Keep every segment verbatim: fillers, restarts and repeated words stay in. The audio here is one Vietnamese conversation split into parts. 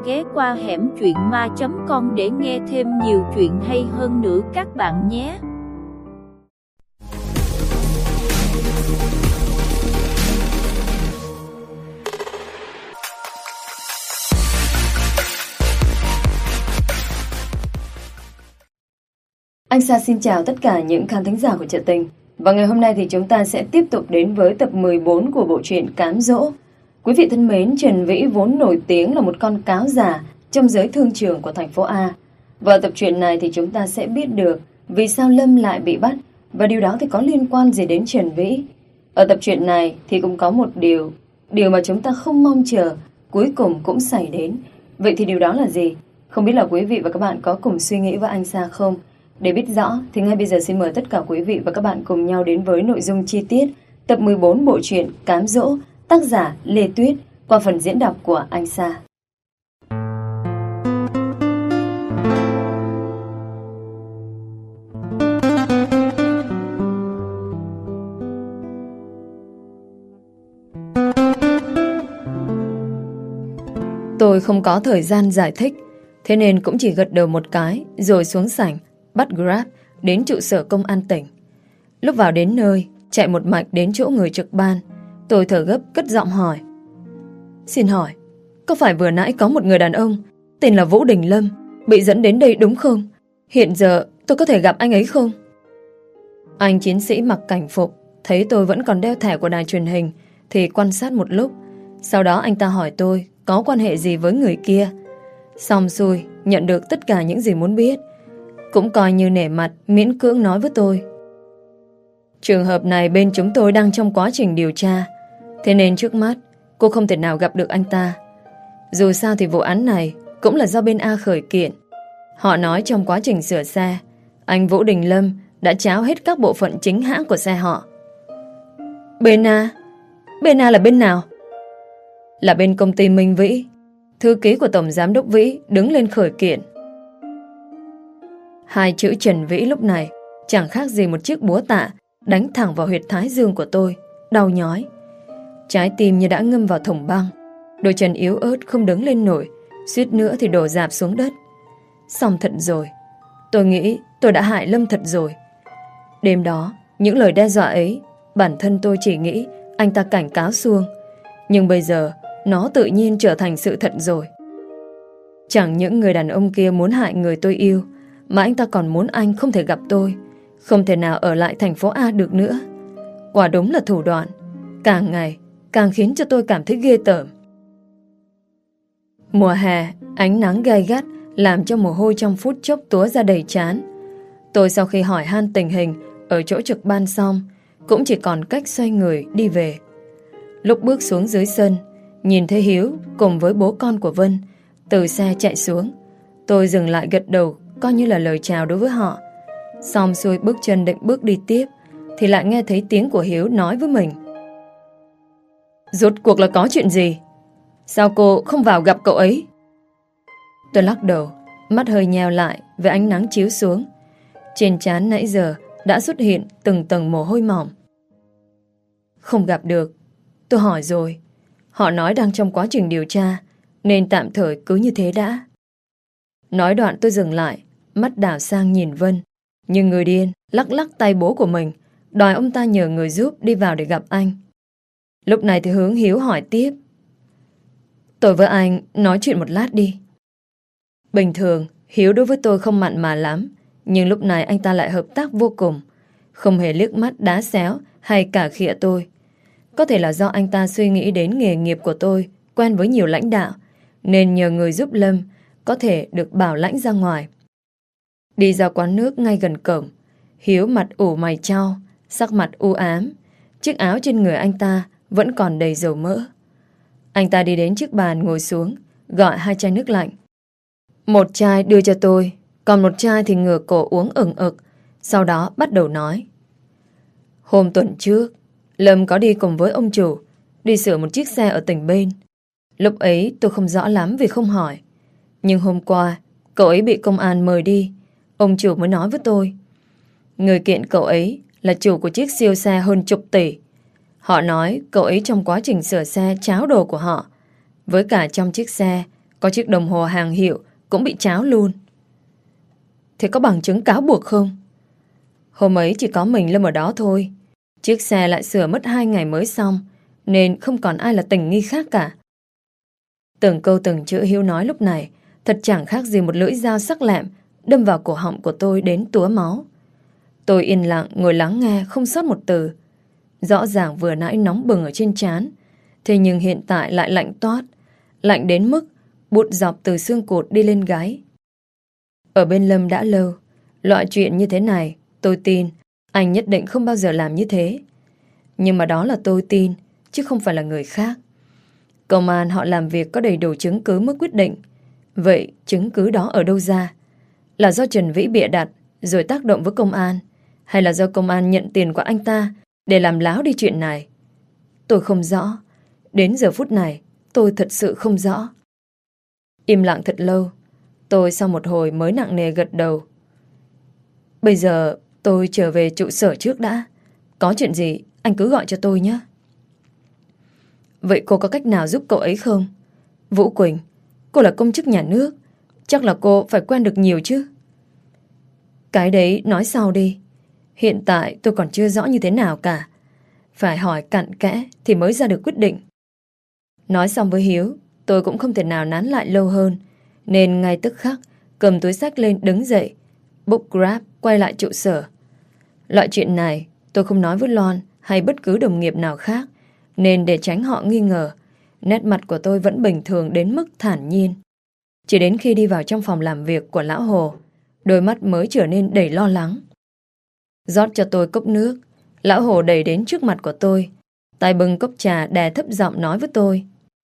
ghé qua hẻm truyện ma chấm com để nghe thêm nhiều chuyện hay hơn nữa các bạn nhé. Anh Sa xin chào tất cả những khán thính giả của Truyện Tình. Và ngày hôm nay thì chúng ta sẽ tiếp tục đến với tập mười bốn của bộ truyện Cám Dỗ. Quý vị thân mến, Trần Vĩ vốn nổi tiếng là một con cáo già trong giới thương trường của thành phố A. Và tập truyện này thì chúng ta sẽ biết được vì sao Lâm lại bị bắt và điều đó thì có liên quan gì đến Trần Vĩ. Ở tập truyện này thì cũng có một điều, điều mà chúng ta không mong chờ cuối cùng cũng xảy đến. Vậy thì điều đó là gì? Không biết là quý vị và các bạn có cùng suy nghĩ với anh Sa không? Để biết rõ thì ngay bây giờ xin mời tất cả quý vị và các bạn cùng nhau đến với nội dung chi tiết tập mười bốn bộ truyện Cám Dỗ, tác giả Lê Tuyết, qua phần diễn đọc của anh Sa. Tôi không có thời gian giải thích, thế nên cũng chỉ gật đầu một cái rồi xuống sảnh bắt Grab đến trụ sở công an tỉnh. Lúc vào đến nơi, chạy một mạch đến chỗ người trực ban, tôi thở gấp cất giọng hỏi: Xin hỏi, có phải vừa nãy có một người đàn ông tên là Vũ Đình Lâm bị dẫn đến đây đúng không? Hiện giờ tôi có thể gặp anh ấy không? Anh chiến sĩ mặc cảnh phục thấy tôi vẫn còn đeo thẻ của đài truyền hình thì quan sát một lúc. Sau đó anh ta hỏi tôi có quan hệ gì với người kia. Xong xuôi, nhận được tất cả những gì muốn biết, cũng coi như nể mặt miễn cưỡng nói với tôi: Trường hợp này bên chúng tôi đang trong quá trình điều tra, thế nên trước mắt cô không thể nào gặp được anh ta. Dù sao thì vụ án này cũng là do bên A khởi kiện. Họ nói trong quá trình sửa xe, anh Vũ Đình Lâm đã tráo hết các bộ phận chính hãng của xe họ. Bên A? Bên A là bên nào? Là bên công ty Minh Vĩ. Thư ký của Tổng Giám đốc Vĩ đứng lên khởi kiện. Hai chữ Trần Vĩ lúc này chẳng khác gì một chiếc búa tạ đánh thẳng vào huyệt thái dương của tôi, đau nhói. Trái tim như đã ngâm vào thùng băng, đôi chân yếu ớt không đứng lên nổi, suýt nữa thì đổ rạp xuống đất. Xong thật rồi, tôi nghĩ tôi đã hại Lâm thật rồi. Đêm đó, những lời đe dọa ấy, bản thân tôi chỉ nghĩ anh ta cảnh cáo xuông, nhưng bây giờ nó tự nhiên trở thành sự thật rồi. Chẳng những người đàn ông kia muốn hại người tôi yêu, mà anh ta còn muốn anh không thể gặp tôi, không thể nào ở lại thành phố A được nữa. Quả đúng là thủ đoạn, càng ngày càng khiến cho tôi cảm thấy ghê tởm. Mùa hè, ánh nắng gay gắt làm cho mồ hôi trong phút chốc túa ra đầy trán. Tôi sau khi hỏi han tình hình ở chỗ trực ban xong, cũng chỉ còn cách xoay người đi về. Lúc bước xuống dưới sân, nhìn thấy Hiếu cùng với bố con của Vân từ xe chạy xuống, tôi dừng lại gật đầu coi như là lời chào đối với họ. Xong xuôi bước chân định bước đi tiếp thì lại nghe thấy tiếng của Hiếu nói với mình: Rốt cuộc là có chuyện gì? Sao cô không vào gặp cậu ấy? Tôi lắc đầu, mắt hơi nheo lại với ánh nắng chiếu xuống. Trên trán nãy giờ đã xuất hiện từng tầng mồ hôi mỏng. Không gặp được. Tôi hỏi rồi, họ nói đang trong quá trình điều tra, nên tạm thời cứ như thế đã. Nói đoạn tôi dừng lại, mắt đảo sang nhìn Vân, nhưng người điên lắc lắc tay bố của mình, đòi ông ta nhờ người giúp đi vào để gặp anh. Lúc này thì hướng Hiếu hỏi tiếp: Tôi với anh nói chuyện một lát đi. Bình thường Hiếu đối với tôi không mặn mà lắm, nhưng lúc này anh ta lại hợp tác vô cùng, không hề liếc mắt đá xéo hay cả khịa tôi. Có thể là do anh ta suy nghĩ đến nghề nghiệp của tôi, quen với nhiều lãnh đạo, nên nhờ người giúp Lâm có thể được bảo lãnh ra ngoài. Đi ra quán nước ngay gần cổng, Hiếu mặt ủ mày chau, sắc mặt u ám. Chiếc áo trên người anh ta vẫn còn đầy dầu mỡ. Anh ta đi đến chiếc bàn ngồi xuống, gọi hai chai nước lạnh. Một chai đưa cho tôi, còn một chai thì ngửa cổ uống ửng ực. Sau đó bắt đầu nói: Hôm tuần trước, Lâm có đi cùng với ông chủ đi sửa một chiếc xe ở tỉnh bên. Lúc ấy tôi không rõ lắm vì không hỏi, nhưng hôm qua cậu ấy bị công an mời đi, ông chủ mới nói với tôi. Người kiện cậu ấy là chủ của chiếc siêu xe hơn chục tỷ. Họ nói cậu ấy trong quá trình sửa xe tráo đồ của họ. Với cả trong chiếc xe Có chiếc đồng hồ hàng hiệu cũng bị tráo luôn. Thế có bằng chứng cáo buộc không? Hôm ấy chỉ có mình Lâm ở đó thôi. Chiếc xe lại sửa mất hai ngày mới xong, nên không còn ai là tình nghi khác cả. Từng câu từng chữ Hiếu nói lúc này thật chẳng khác gì một lưỡi dao sắc lẹm đâm vào cổ họng của tôi đến túa máu. Tôi yên lặng ngồi lắng nghe không sót một từ. Rõ ràng vừa nãy nóng bừng ở trên trán, thế nhưng hiện tại lại lạnh toát, lạnh đến mức bụt dọc từ xương cột đi lên gáy. Ở bên Lâm đã lâu, loại chuyện như thế này tôi tin anh nhất định không bao giờ làm như thế. Nhưng mà đó là tôi tin, chứ không phải là người khác. Công an họ làm việc có đầy đủ chứng cứ mới quyết định. Vậy chứng cứ đó ở đâu ra? Là do Trần Vĩ bịa đặt rồi tác động với công an, hay là do công an nhận tiền của anh ta để làm láo đi chuyện này? Tôi không rõ. Đến giờ phút này tôi thật sự không rõ. Im lặng thật lâu, tôi sau một hồi mới nặng nề gật đầu. Bây giờ tôi trở về trụ sở trước đã. Có chuyện gì anh cứ gọi cho tôi nhé. Vậy cô có cách nào giúp cậu ấy không? Vũ Quỳnh, cô là công chức nhà nước, chắc là cô phải quen được nhiều chứ. Cái đấy nói sau đi. Hiện tại tôi còn chưa rõ như thế nào cả. Phải hỏi cặn kẽ thì mới ra được quyết định. Nói xong với Hiếu, tôi cũng không thể nào nán lại lâu hơn, nên ngay tức khắc cầm túi xách lên đứng dậy, book Grab quay lại trụ sở. Loại chuyện này tôi không nói với Loan hay bất cứ đồng nghiệp nào khác, nên để tránh họ nghi ngờ, nét mặt của tôi vẫn bình thường đến mức thản nhiên. Chỉ đến khi đi vào trong phòng làm việc của Lão Hồ, đôi mắt mới trở nên đầy lo lắng. Rót cho tôi cốc nước, Lão Hồ đẩy đến trước mặt của tôi, tay bưng cốc trà đè thấp giọng nói với tôi.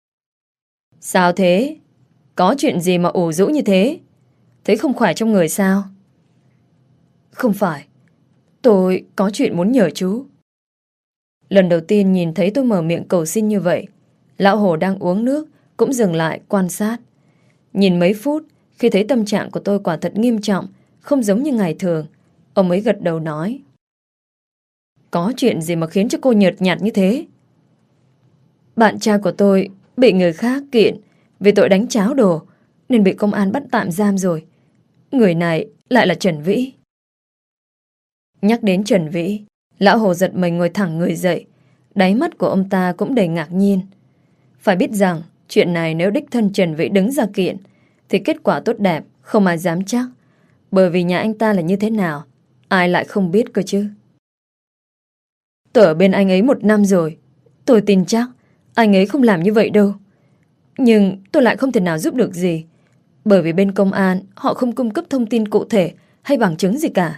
Sao thế? Có chuyện gì mà ủ rũ như thế? Thấy không khỏe trong người sao? Không phải, tôi có chuyện muốn nhờ chú. Lần đầu tiên nhìn thấy tôi mở miệng cầu xin như vậy, Lão Hồ đang uống nước cũng dừng lại quan sát. Nhìn mấy phút, khi thấy tâm trạng của tôi quả thật nghiêm trọng, không giống như ngày thường, ông ấy gật đầu nói. Có chuyện gì mà khiến cho cô nhợt nhạt như thế? Bạn trai của tôi bị người khác kiện vì tội đánh cháo đồ, nên bị công an bắt tạm giam rồi. Người này lại là Trần Vĩ. Nhắc đến Trần Vĩ, Lão Hồ giật mình ngồi thẳng người dậy. Đáy mắt của ông ta cũng đầy ngạc nhiên. Phải biết rằng chuyện này nếu đích thân Trần Vĩ đứng ra kiện thì kết quả tốt đẹp không ai dám chắc. Bởi vì nhà anh ta là như thế nào, ai lại không biết cơ chứ. Tôi ở bên anh ấy một năm rồi, tôi tin chắc anh ấy không làm như vậy đâu. Nhưng tôi lại không thể nào giúp được gì, bởi vì bên công an họ không cung cấp thông tin cụ thể hay bằng chứng gì cả.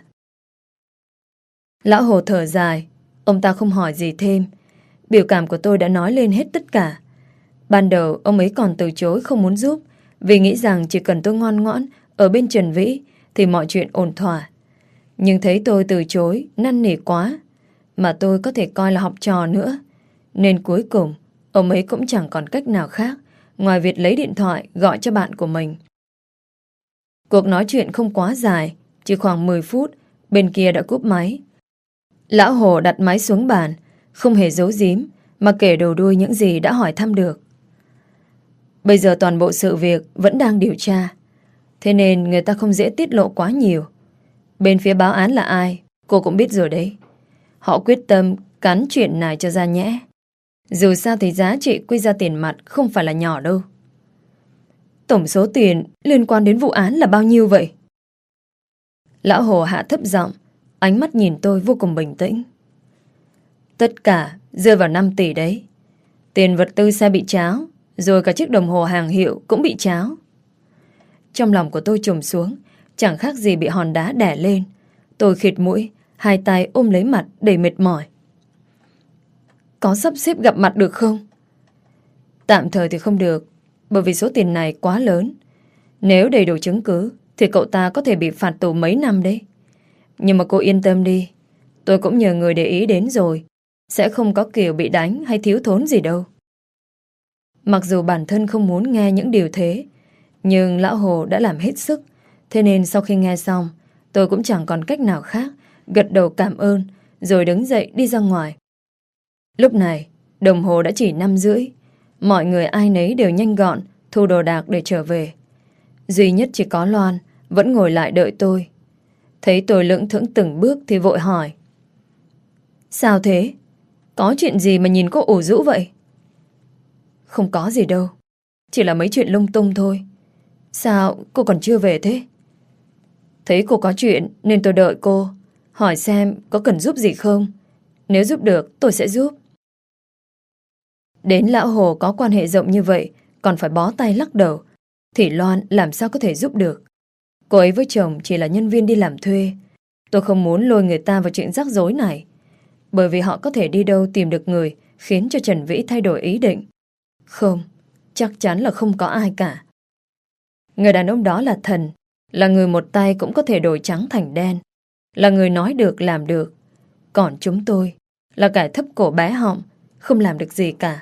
Lão Hồ thở dài, ông ta không hỏi gì thêm. Biểu cảm của tôi đã nói lên hết tất cả. Ban đầu ông ấy còn từ chối không muốn giúp, vì nghĩ rằng chỉ cần tôi ngoan ngoãn ở bên Trần Vĩ thì mọi chuyện ổn thỏa. Nhưng thấy tôi từ chối năn nỉ quá, mà tôi có thể coi là học trò nữa, nên cuối cùng ông ấy cũng chẳng còn cách nào khác ngoài việc lấy điện thoại gọi cho bạn của mình. Cuộc nói chuyện không quá dài, chỉ khoảng mười phút, bên kia đã cúp máy. Lão Hồ đặt máy xuống bàn, không hề giấu giếm mà kể đầu đuôi những gì đã hỏi thăm được. Bây giờ toàn bộ sự việc vẫn đang điều tra, thế nên người ta không dễ tiết lộ quá nhiều. Bên phía báo án là ai, cô cũng biết rồi đấy. Họ quyết tâm cắn chuyện này cho ra nhẽ. Dù sao thì giá trị quy ra tiền mặt không phải là nhỏ đâu. Tổng số tiền liên quan đến vụ án là bao nhiêu vậy? Lão Hồ hạ thấp giọng, ánh mắt nhìn tôi vô cùng bình tĩnh. Tất cả rơi vào năm tỷ đấy. Tiền vật tư xe bị tráo, rồi cả chiếc đồng hồ hàng hiệu cũng bị tráo. Trong lòng của tôi trùng xuống, chẳng khác gì bị hòn đá đè lên. Tôi khịt mũi, hai tay ôm lấy mặt đầy mệt mỏi. Có sắp xếp gặp mặt được không? Tạm thời thì không được, bởi vì số tiền này quá lớn. Nếu đầy đủ chứng cứ thì cậu ta có thể bị phạt tù mấy năm đấy. Nhưng mà cô yên tâm đi, tôi cũng nhờ người để ý đến rồi, sẽ không có kiểu bị đánh hay thiếu thốn gì đâu. Mặc dù bản thân không muốn nghe những điều thế, nhưng Lão Hồ đã làm hết sức. Thế nên sau khi nghe xong, tôi cũng chẳng còn cách nào khác, gật đầu cảm ơn, rồi đứng dậy đi ra ngoài. Lúc này, đồng hồ đã chỉ năm rưỡi. Mọi người ai nấy đều nhanh gọn, thu đồ đạc để trở về. Duy nhất chỉ có Loan vẫn ngồi lại đợi tôi. Thấy tôi lững thững từng bước thì vội hỏi: Sao thế? Có chuyện gì mà nhìn cô ủ rũ vậy? Không có gì đâu, chỉ là mấy chuyện lung tung thôi. Sao cô còn chưa về thế? Thấy cô có chuyện nên tôi đợi cô, hỏi xem có cần giúp gì không. Nếu giúp được tôi sẽ giúp. Đến lão Hồ có quan hệ rộng như vậy còn phải bó tay lắc đầu, thì Loan làm sao có thể giúp được. Cô ấy với chồng chỉ là nhân viên đi làm thuê. Tôi không muốn lôi người ta vào chuyện rắc rối này, bởi vì họ có thể đi đâu tìm được người khiến cho Trần Vĩ thay đổi ý định. Không, chắc chắn là không có ai cả. Người đàn ông đó là thần, là người một tay cũng có thể đổi trắng thành đen, là người nói được làm được. Còn chúng tôi là kẻ thấp cổ bé họng, không làm được gì cả.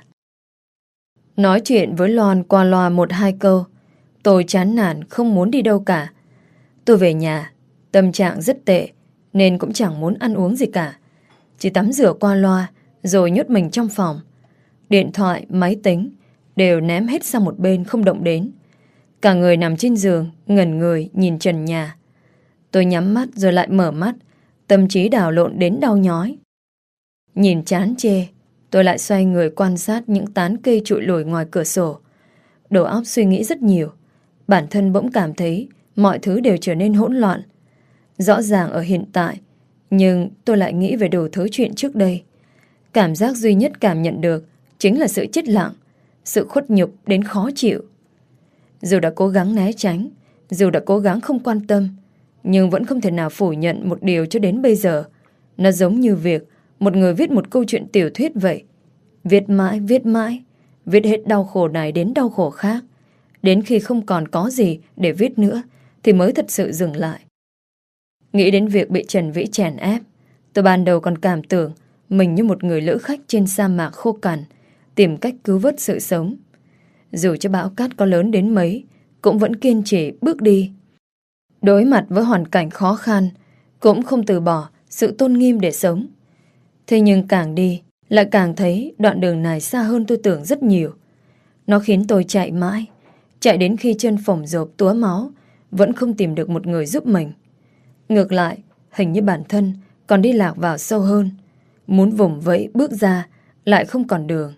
Nói chuyện với Loan qua loa một hai câu, tôi chán nản không muốn đi đâu cả. Tôi về nhà, tâm trạng rất tệ nên cũng chẳng muốn ăn uống gì cả. Chỉ tắm rửa qua loa rồi nhốt mình trong phòng. Điện thoại, máy tính đều ném hết sang một bên không động đến. Cả người nằm trên giường, ngẩn người nhìn trần nhà. Tôi nhắm mắt rồi lại mở mắt, tâm trí đảo lộn đến đau nhói. Nhìn chán chê, tôi lại xoay người quan sát những tán cây trụi lủi ngoài cửa sổ. Đầu óc suy nghĩ rất nhiều. Bản thân bỗng cảm thấy mọi thứ đều trở nên hỗn loạn. Rõ ràng ở hiện tại, nhưng tôi lại nghĩ về đủ thứ chuyện trước đây. Cảm giác duy nhất cảm nhận được chính là sự chết lặng, sự khuất nhục đến khó chịu. Dù đã cố gắng né tránh, dù đã cố gắng không quan tâm, nhưng vẫn không thể nào phủ nhận một điều cho đến bây giờ. Nó giống như việc một người viết một câu chuyện tiểu thuyết vậy. Viết mãi, viết mãi, viết hết đau khổ này đến đau khổ khác. Đến khi không còn có gì để viết nữa thì mới thật sự dừng lại. Nghĩ đến việc bị Trần Vĩ chèn ép, tôi ban đầu còn cảm tưởng mình như một người lữ khách trên sa mạc khô cằn, tìm cách cứu vớt sự sống. Dù cho bão cát có lớn đến mấy, cũng vẫn kiên trì bước đi. Đối mặt với hoàn cảnh khó khăn, cũng không từ bỏ sự tôn nghiêm để sống. Thế nhưng càng đi, lại càng thấy đoạn đường này xa hơn tôi tưởng rất nhiều. Nó khiến tôi chạy mãi, chạy đến khi chân phồng rộp túa máu, vẫn không tìm được một người giúp mình. Ngược lại, hình như bản thân còn đi lạc vào sâu hơn. Muốn vùng vẫy bước ra, lại không còn đường.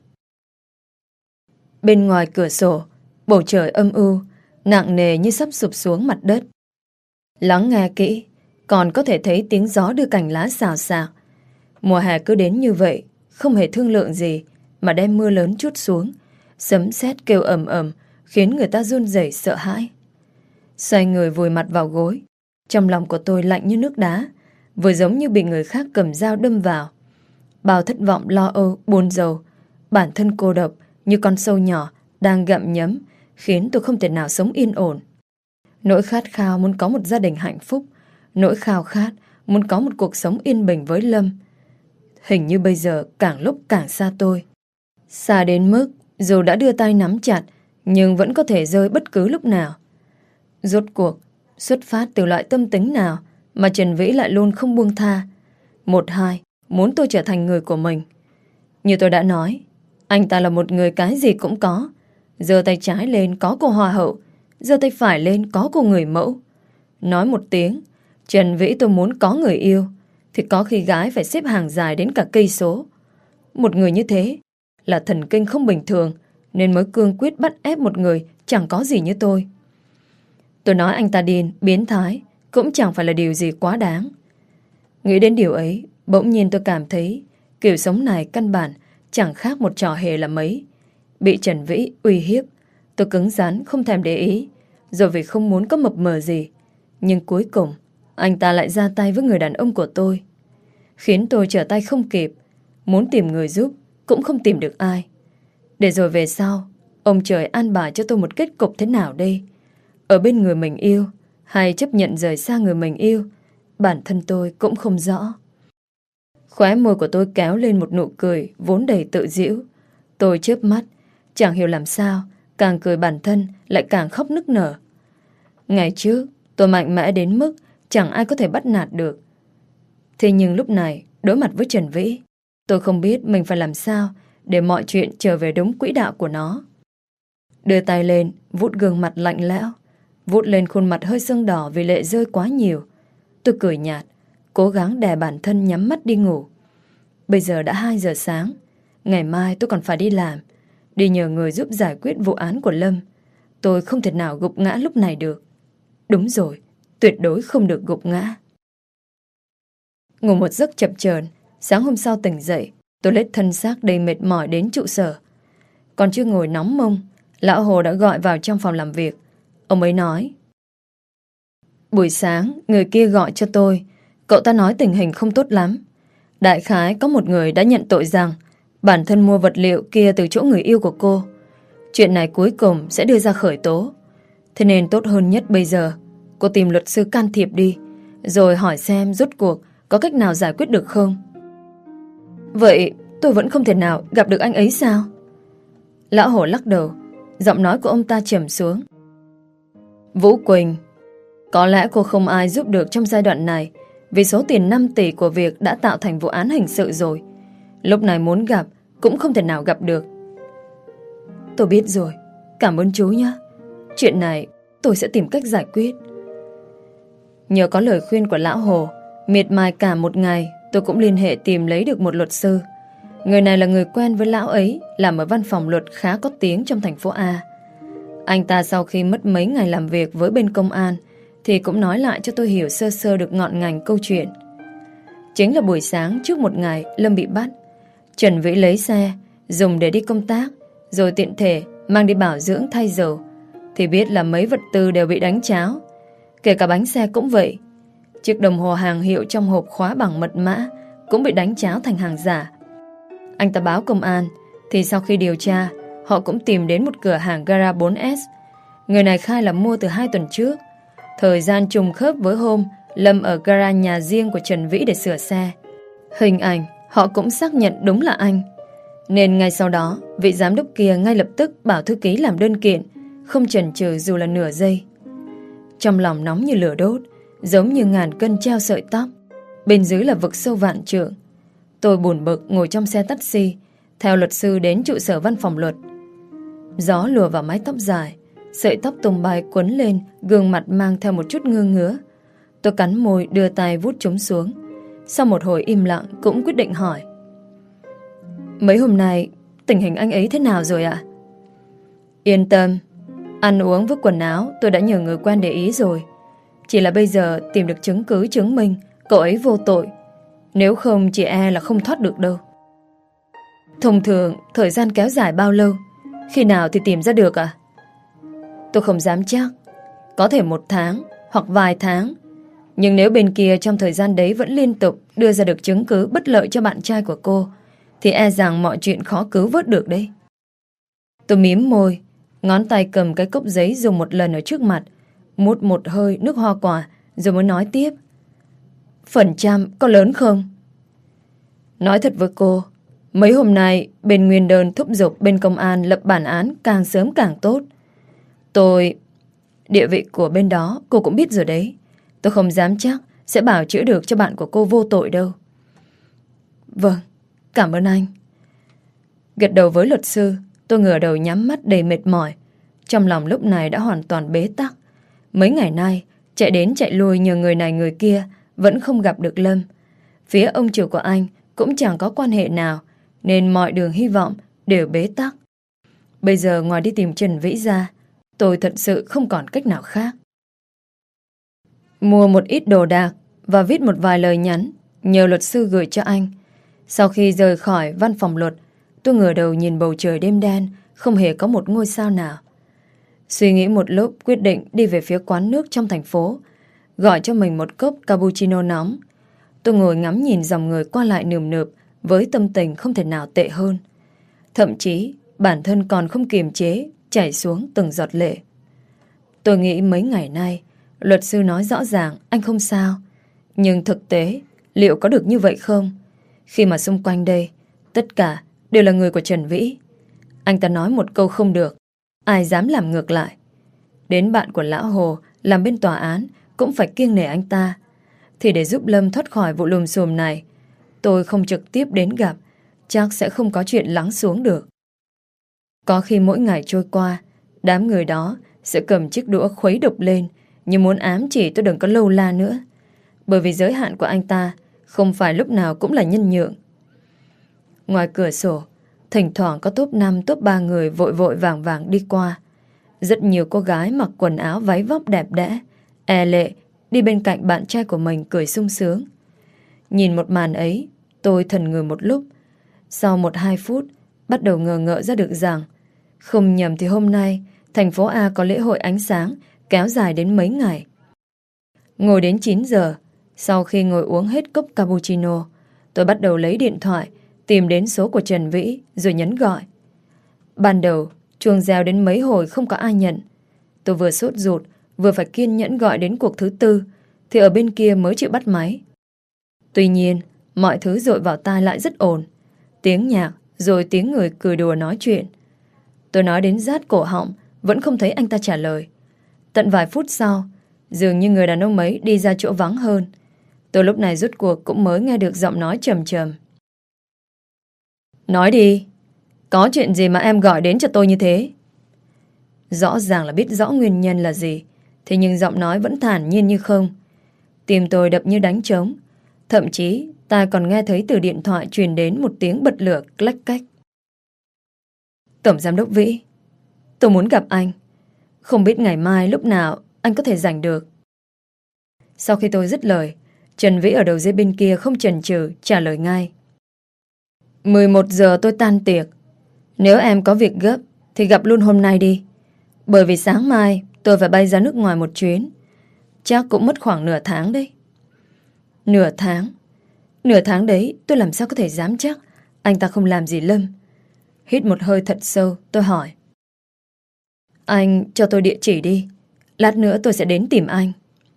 Bên ngoài cửa sổ, bầu trời âm u, nặng nề như sắp sụp xuống mặt đất. Lắng nghe kỹ, còn có thể thấy tiếng gió đưa cành lá xào xạc. Mùa hè cứ đến như vậy, không hề thương lượng gì, mà đem mưa lớn trút xuống, sấm sét kêu ầm ầm, khiến người ta run rẩy sợ hãi. Xoay người vùi mặt vào gối, trong lòng của tôi lạnh như nước đá, vừa giống như bị người khác cầm dao đâm vào. Bao thất vọng, lo âu, buồn rầu, bản thân cô độc như con sâu nhỏ đang gặm nhấm, khiến tôi không thể nào sống yên ổn. Nỗi khát khao muốn có một gia đình hạnh phúc, nỗi khao khát muốn có một cuộc sống yên bình với Lâm, hình như bây giờ càng lúc càng xa tôi. Xa đến mức dù đã đưa tay nắm chặt, nhưng vẫn có thể rơi bất cứ lúc nào. Rốt cuộc, xuất phát từ loại tâm tính nào mà Trần Vĩ lại luôn không buông tha? Một hai, muốn tôi trở thành người của mình. Như tôi đã nói, anh ta là một người cái gì cũng có. Giơ tay trái lên có cô hoa hậu, giơ tay phải lên có cô người mẫu. Nói một tiếng, Trần Vĩ tôi muốn có người yêu, thì có khi gái phải xếp hàng dài đến cả cây số. Một người như thế là thần kinh không bình thường, nên mới cương quyết bắt ép một người chẳng có gì như tôi. Tôi nói anh ta điên, biến thái cũng chẳng phải là điều gì quá đáng. Nghĩ đến điều ấy, bỗng nhiên tôi cảm thấy kiểu sống này căn bản chẳng khác một trò hề là mấy. Bị Trần Vĩ uy hiếp, tôi cứng rắn không thèm để ý, rồi vì không muốn có mập mờ gì. Nhưng cuối cùng anh ta lại ra tay với người đàn ông của tôi, khiến tôi trở tay không kịp. Muốn tìm người giúp cũng không tìm được ai. Để rồi về sau, ông trời an bài cho tôi một kết cục thế nào đây? Ở bên người mình yêu, hay chấp nhận rời xa người mình yêu, bản thân tôi cũng không rõ. Khóe môi của tôi kéo lên một nụ cười vốn đầy tự giễu. Tôi chớp mắt, chẳng hiểu làm sao, càng cười bản thân lại càng khóc nức nở. Ngày trước, tôi mạnh mẽ đến mức chẳng ai có thể bắt nạt được. Thế nhưng lúc này, đối mặt với Trần Vĩ, tôi không biết mình phải làm sao để mọi chuyện trở về đúng quỹ đạo của nó. Đưa tay lên, vuốt gương mặt lạnh lẽo, vuốt lên khuôn mặt hơi sưng đỏ vì lệ rơi quá nhiều. Tôi cười nhạt, cố gắng đè bản thân nhắm mắt đi ngủ. Bây giờ đã hai giờ sáng, ngày mai tôi còn phải đi làm, đi nhờ người giúp giải quyết vụ án của Lâm. Tôi không thể nào gục ngã lúc này được. Đúng rồi, tuyệt đối không được gục ngã. Ngủ một giấc chập chờn, sáng hôm sau tỉnh dậy, tôi lết thân xác đầy mệt mỏi đến trụ sở. Còn chưa ngồi nóng mông, lão Hồ đã gọi vào trong phòng làm việc. Ông ấy nói: buổi sáng, người kia gọi cho tôi. Cậu ta nói tình hình không tốt lắm. Đại khái có một người đã nhận tội rằng bản thân mua vật liệu kia từ chỗ người yêu của cô. Chuyện này cuối cùng sẽ đưa ra khởi tố. Thế nên tốt hơn nhất bây giờ cô tìm luật sư can thiệp đi, rồi hỏi xem rốt cuộc có cách nào giải quyết được không. Vậy tôi vẫn không thể nào gặp được anh ấy sao? Lão Hổ lắc đầu, giọng nói của ông ta trầm xuống. Vũ Quỳnh, có lẽ cô không ai giúp được trong giai đoạn này, vì số tiền năm tỷ của việc đã tạo thành vụ án hình sự rồi. Lúc này muốn gặp cũng không thể nào gặp được. Tôi biết rồi, cảm ơn chú nhé. Chuyện này tôi sẽ tìm cách giải quyết. Nhờ có lời khuyên của lão Hồ, miệt mài cả một ngày, tôi cũng liên hệ tìm lấy được một luật sư. Người này là người quen với lão ấy, làm ở văn phòng luật khá có tiếng trong thành phố A. Anh ta sau khi mất mấy ngày làm việc với bên công an thì cũng nói lại cho tôi hiểu sơ sơ được ngọn ngành câu chuyện. Chính là buổi sáng trước một ngày Lâm bị bắt, Trần Vĩ lấy xe dùng để đi công tác, rồi tiện thể mang đi bảo dưỡng thay dầu, thì biết là mấy vật tư đều bị đánh tráo. Kể cả bánh xe cũng vậy. Chiếc đồng hồ hàng hiệu trong hộp khóa bằng mật mã cũng bị đánh tráo thành hàng giả. Anh ta báo công an, thì sau khi điều tra, họ cũng tìm đến một cửa hàng gara bốn S. Người này khai là mua từ hai tuần trước. Thời gian trùng khớp với hôm Lâm ở gara nhà riêng của Trần Vĩ để sửa xe. Hình ảnh họ cũng xác nhận đúng là anh. Nên ngay sau đó, vị giám đốc kia ngay lập tức bảo thư ký làm đơn kiện, không chần chừ dù là nửa giây. Trong lòng nóng như lửa đốt, giống như ngàn cân treo sợi tóc. Bên dưới là vực sâu vạn trượng. Tôi buồn bực ngồi trong xe taxi, theo luật sư đến trụ sở văn phòng luật. Gió lùa vào mái tóc dài, sợi tóc tung bay quấn lên, gương mặt mang theo một chút ngơ ngứa. Tôi cắn môi đưa tay vút chúng xuống. Sau một hồi im lặng cũng quyết định hỏi: mấy hôm nay tình hình anh ấy thế nào rồi ạ? Yên tâm, ăn uống với quần áo tôi đã nhờ người quen để ý rồi. Chỉ là bây giờ tìm được chứng cứ chứng minh cậu ấy vô tội. Nếu không chỉ e là không thoát được đâu. Thông thường thời gian kéo dài bao lâu? Khi nào thì tìm ra được ạ? Tôi không dám chắc. Có thể một tháng hoặc vài tháng. Nhưng nếu bên kia trong thời gian đấy vẫn liên tục đưa ra được chứng cứ bất lợi cho bạn trai của cô, thì e rằng mọi chuyện khó cứu vớt được đấy. Tôi mím môi, ngón tay cầm cái cốc giấy dùng một lần ở trước mặt, mút một hơi nước hoa quả, rồi mới nói tiếp. Phần trăm có lớn không? Nói thật với cô, mấy hôm nay bên nguyên đơn thúc giục bên công an lập bản án càng sớm càng tốt. Tôi... Địa vị của bên đó cô cũng biết rồi đấy. Tôi không dám chắc sẽ bảo chữa được cho bạn của cô vô tội đâu. Vâng, cảm ơn anh. Gật đầu với luật sư, tôi ngửa đầu nhắm mắt đầy mệt mỏi. Trong lòng lúc này đã hoàn toàn bế tắc. Mấy ngày nay, chạy đến chạy lui nhờ người này người kia, vẫn không gặp được Lâm. Phía ông chủ của anh cũng chẳng có quan hệ nào, nên mọi đường hy vọng đều bế tắc. Bây giờ ngoài đi tìm Trần Vĩ ra, tôi thật sự không còn cách nào khác. Mua một ít đồ đạc và viết một vài lời nhắn nhờ luật sư gửi cho anh. Sau khi rời khỏi văn phòng luật, tôi ngửa đầu nhìn bầu trời đêm đen, không hề có một ngôi sao nào. Suy nghĩ một lúc quyết định đi về phía quán nước trong thành phố, gọi cho mình một cốc cappuccino nóng. Tôi ngồi ngắm nhìn dòng người qua lại nườm nượp với tâm tình không thể nào tệ hơn. Thậm chí bản thân còn không kiềm chế chảy xuống từng giọt lệ. Tôi nghĩ mấy ngày nay luật sư nói rõ ràng anh không sao, nhưng thực tế liệu có được như vậy không? Khi mà xung quanh đây tất cả đều là người của Trần Vĩ. Anh ta nói một câu không được, ai dám làm ngược lại. Đến bạn của Lão Hồ làm bên tòa án cũng phải kiêng nể anh ta. Thì để giúp Lâm thoát khỏi vụ lùm xùm này, tôi không trực tiếp đến gặp, chắc sẽ không có chuyện lắng xuống được. Có khi mỗi ngày trôi qua Đám người đó sẽ cầm chiếc đũa khuấy đục lên, như muốn ám chỉ tôi đừng có lâu la nữa. Bởi vì giới hạn của anh ta không phải lúc nào cũng là nhân nhượng. Ngoài cửa sổ, thỉnh thoảng có top năm, top ba người vội vội vàng vàng đi qua. Rất nhiều cô gái mặc quần áo váy vóc đẹp đẽ, e lệ, đi bên cạnh bạn trai của mình cười sung sướng. Nhìn một màn ấy, tôi thần người một lúc. Sau một hai phút, bắt đầu ngờ ngợ ra được rằng không nhầm thì hôm nay thành phố A có lễ hội ánh sáng kéo dài đến mấy ngày. Ngồi đến chín giờ, sau khi ngồi uống hết cốc cappuccino, tôi bắt đầu lấy điện thoại, tìm đến số của Trần Vĩ rồi nhấn gọi. Ban đầu, chuông reo đến mấy hồi không có ai nhận. Tôi vừa sốt ruột, vừa phải kiên nhẫn gọi đến cuộc thứ tư, thì ở bên kia mới chịu bắt máy. Tuy nhiên, mọi thứ dội vào tai lại rất ồn. Tiếng nhạc, rồi tiếng người cười đùa nói chuyện. Tôi nói đến rát cổ họng, vẫn không thấy anh ta trả lời. Tận vài phút sau, dường như người đàn ông ấy đi ra chỗ vắng hơn. Tôi lúc này rút cuộc cũng mới nghe được giọng nói trầm trầm. Nói đi, có chuyện gì mà em gọi đến cho tôi như thế? Rõ ràng là biết rõ nguyên nhân là gì, thế nhưng giọng nói vẫn thản nhiên như không. Tim tôi đập như đánh trống. Thậm chí tai còn nghe thấy từ điện thoại truyền đến một tiếng bật lửa lách cách. Tổng giám đốc Vĩ, tôi muốn gặp anh. Không biết ngày mai lúc nào anh có thể rảnh được. Sau khi tôi dứt lời, Trần Vĩ ở đầu dây bên kia không chần chừ trả lời ngay. mười một giờ tôi tan tiệc. Nếu em có việc gấp thì gặp luôn hôm nay đi. Bởi vì sáng mai tôi phải bay ra nước ngoài một chuyến. Chắc cũng mất khoảng nửa tháng đấy. Nửa tháng? Nửa tháng đấy tôi làm sao có thể dám chắc anh ta không làm gì Lâm. Hít một hơi thật sâu, tôi hỏi. Anh cho tôi địa chỉ đi. Lát nữa tôi sẽ đến tìm anh.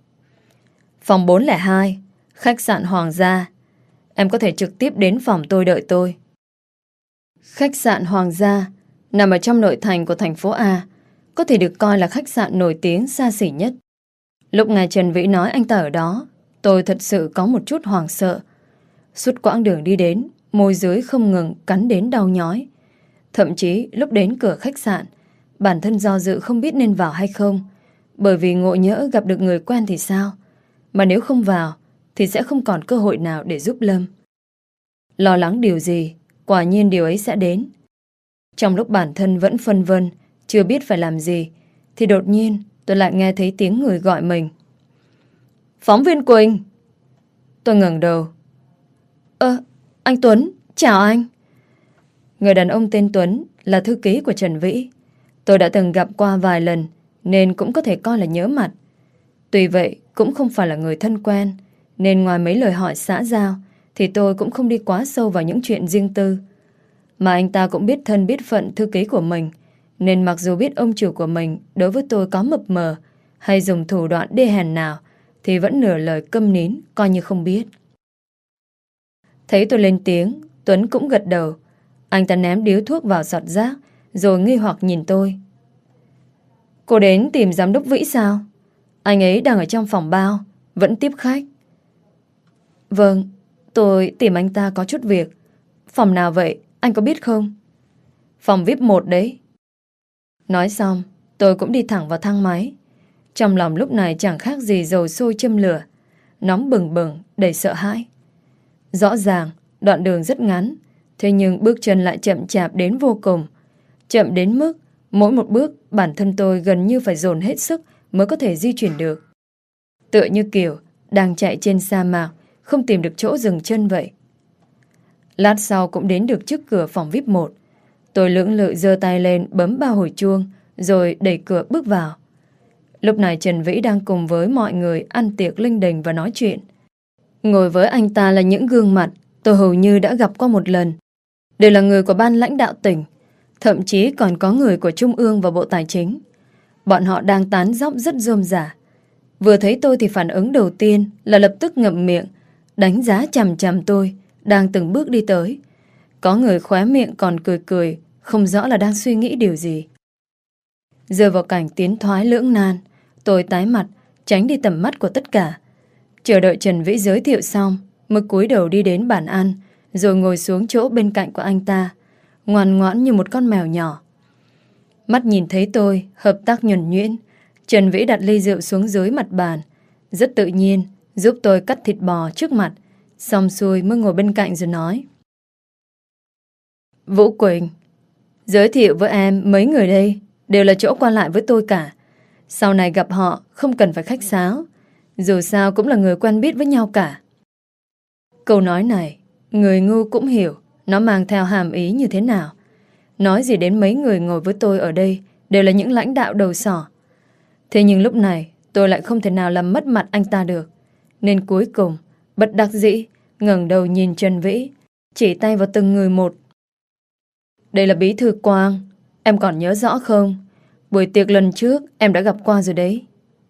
Phòng bốn không hai, khách sạn Hoàng gia. Em có thể trực tiếp đến phòng tôi đợi tôi. Khách sạn Hoàng gia nằm ở trong nội thành của thành phố A, có thể được coi là khách sạn nổi tiếng xa xỉ nhất. Lúc nghe Trần Vĩ nói anh ta ở đó, tôi thật sự có một chút hoảng sợ. Suốt quãng đường đi đến, môi dưới không ngừng cắn đến đau nhói. Thậm chí lúc đến cửa khách sạn, bản thân do dự không biết nên vào hay không. Bởi vì ngộ nhỡ gặp được người quen thì sao? Mà nếu không vào thì sẽ không còn cơ hội nào để giúp Lâm. Lo lắng điều gì, quả nhiên điều ấy sẽ đến. Trong lúc bản thân vẫn phân vân, chưa biết phải làm gì, thì đột nhiên tôi lại nghe thấy tiếng người gọi mình. Phóng viên Quỳnh! Tôi ngẩng đầu. Ơ, anh Tuấn, chào anh. Người đàn ông tên Tuấn là thư ký của Trần Vĩ. Tôi đã từng gặp qua vài lần, nên cũng có thể coi là nhớ mặt. Tuy vậy, cũng không phải là người thân quen, nên ngoài mấy lời hỏi xã giao, thì tôi cũng không đi quá sâu vào những chuyện riêng tư. Mà anh ta cũng biết thân biết phận thư ký của mình, nên mặc dù biết ông chủ của mình đối với tôi có mập mờ hay dùng thủ đoạn đê hèn nào, thì vẫn nửa lời câm nín, coi như không biết. Thấy tôi lên tiếng, Tuấn cũng gật đầu. Anh ta ném điếu thuốc vào giọt rác, rồi nghi hoặc nhìn tôi. Cô đến tìm giám đốc Vĩ sao? Anh ấy đang ở trong phòng bao, vẫn tiếp khách. Vâng, tôi tìm anh ta có chút việc. Phòng nào vậy, anh có biết không? Phòng vi ai pi một đấy. Nói xong, tôi cũng đi thẳng vào thang máy. Trong lòng lúc này chẳng khác gì dầu sôi châm lửa, nóng bừng bừng, đầy sợ hãi. Rõ ràng, đoạn đường rất ngắn, thế nhưng bước chân lại chậm chạp đến vô cùng. Chậm đến mức, mỗi một bước bản thân tôi gần như phải dồn hết sức mới có thể di chuyển được. Tựa như kiểu đang chạy trên sa mạc, không tìm được chỗ dừng chân vậy. Lát sau cũng đến được trước cửa phòng vi ai pi một. Tôi lưỡng lự giơ tay lên bấm ba hồi chuông, rồi đẩy cửa bước vào. Lúc này Trần Vĩ đang cùng với mọi người ăn tiệc linh đình và nói chuyện. Ngồi với anh ta là những gương mặt tôi hầu như đã gặp qua một lần. Đều là người của ban lãnh đạo tỉnh, thậm chí còn có người của Trung ương và Bộ Tài chính. Bọn họ đang tán dóc rất rôm rả. Vừa thấy tôi thì phản ứng đầu tiên là lập tức ngậm miệng, đánh giá chằm chằm tôi, đang từng bước đi tới. Có người khóe miệng còn cười cười, không rõ là đang suy nghĩ điều gì. Rơi vào cảnh tiến thoái lưỡng nan, tôi tái mặt, tránh đi tầm mắt của tất cả. Chờ đợi Trần Vĩ giới thiệu xong, mới cúi đầu đi đến bàn ăn, rồi ngồi xuống chỗ bên cạnh của anh ta, ngoan ngoãn như một con mèo nhỏ. Mắt nhìn thấy tôi, hợp tác nhuần nhuyễn, Trần Vĩ đặt ly rượu xuống dưới mặt bàn, rất tự nhiên giúp tôi cắt thịt bò trước mặt, xong xuôi mới ngồi bên cạnh rồi nói. Vũ Quỳnh, giới thiệu với em mấy người đây đều là chỗ qua lại với tôi cả. Sau này gặp họ không cần phải khách sáo, dù sao cũng là người quen biết với nhau cả. Câu nói này, người ngu cũng hiểu nó mang theo hàm ý như thế nào. Nói gì đến mấy người ngồi với tôi ở đây đều là những lãnh đạo đầu sỏ. Thế nhưng lúc này tôi lại không thể nào làm mất mặt anh ta được, nên cuối cùng bất đắc dĩ ngẩng đầu nhìn Trần Vĩ, chỉ tay vào từng người một. Đây là Bí thư Quang, em còn nhớ rõ không? Buổi tiệc lần trước em đã gặp qua rồi đấy.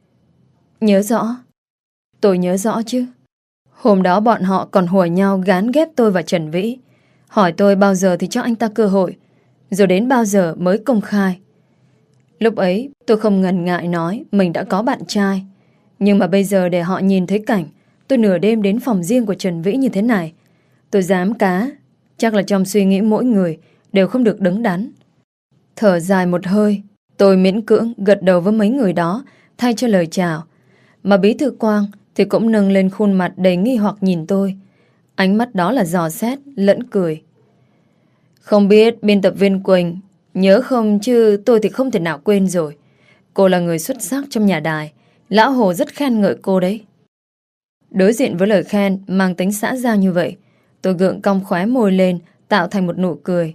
Nhớ rõ. Tôi nhớ rõ chứ. Hôm đó bọn họ còn hùa nhau gán ghép tôi và Trần Vĩ, hỏi tôi bao giờ thì cho anh ta cơ hội, rồi đến bao giờ mới công khai. Lúc ấy tôi không ngần ngại nói mình đã có bạn trai, nhưng mà bây giờ để họ nhìn thấy cảnh tôi nửa đêm đến phòng riêng của Trần Vĩ như thế này, tôi dám cá chắc là trong suy nghĩ mỗi người đều không được đứng đắn. Thở dài một hơi, tôi miễn cưỡng gật đầu với mấy người đó thay cho lời chào. Mà Bí thư Quang thì cũng nâng lên khuôn mặt đầy nghi hoặc nhìn tôi. Ánh mắt đó là dò xét lẫn cười. Không biết biên tập viên Quỳnh nhớ không, chứ tôi thì không thể nào quên rồi. Cô là người xuất sắc trong nhà đài, Lão Hồ rất khen ngợi cô đấy. Đối diện với lời khen mang tính xã giao như vậy, tôi gượng cong khóe môi lên, tạo thành một nụ cười.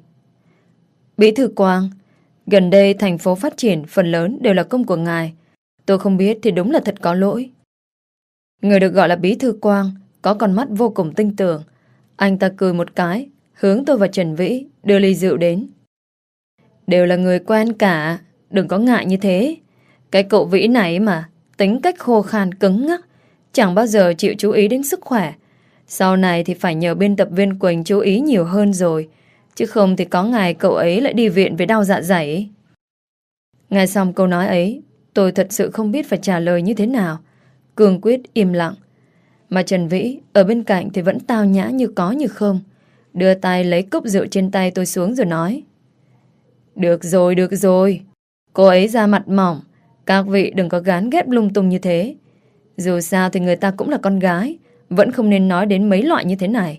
Bí thư Quang, gần đây thành phố phát triển phần lớn đều là công của ngài. Tôi không biết thì đúng là thật có lỗi. Người được gọi là Bí thư Quang có con mắt vô cùng tinh tường. Anh ta cười một cái, hướng tôi và Trần Vĩ đưa ly rượu đến. Đều là người quen cả, đừng có ngại như thế. Cái cậu Vĩ này mà tính cách khô khan cứng ngắc, chẳng bao giờ chịu chú ý đến sức khỏe. Sau này thì phải nhờ biên tập viên Quỳnh chú ý nhiều hơn rồi, chứ không thì có ngày cậu ấy lại đi viện với đau dạ dày. Nghe xong câu nói ấy, tôi thật sự không biết phải trả lời như thế nào. Cương quyết im lặng. Mà Trần Vĩ ở bên cạnh thì vẫn tao nhã như có như không, đưa tay lấy cốc rượu trên tay tôi xuống rồi nói. Được rồi, được rồi. Cô ấy ra mặt mỏng, các vị đừng có gán ghép lung tung như thế. Dù sao thì người ta cũng là con gái, vẫn không nên nói đến mấy loại như thế này.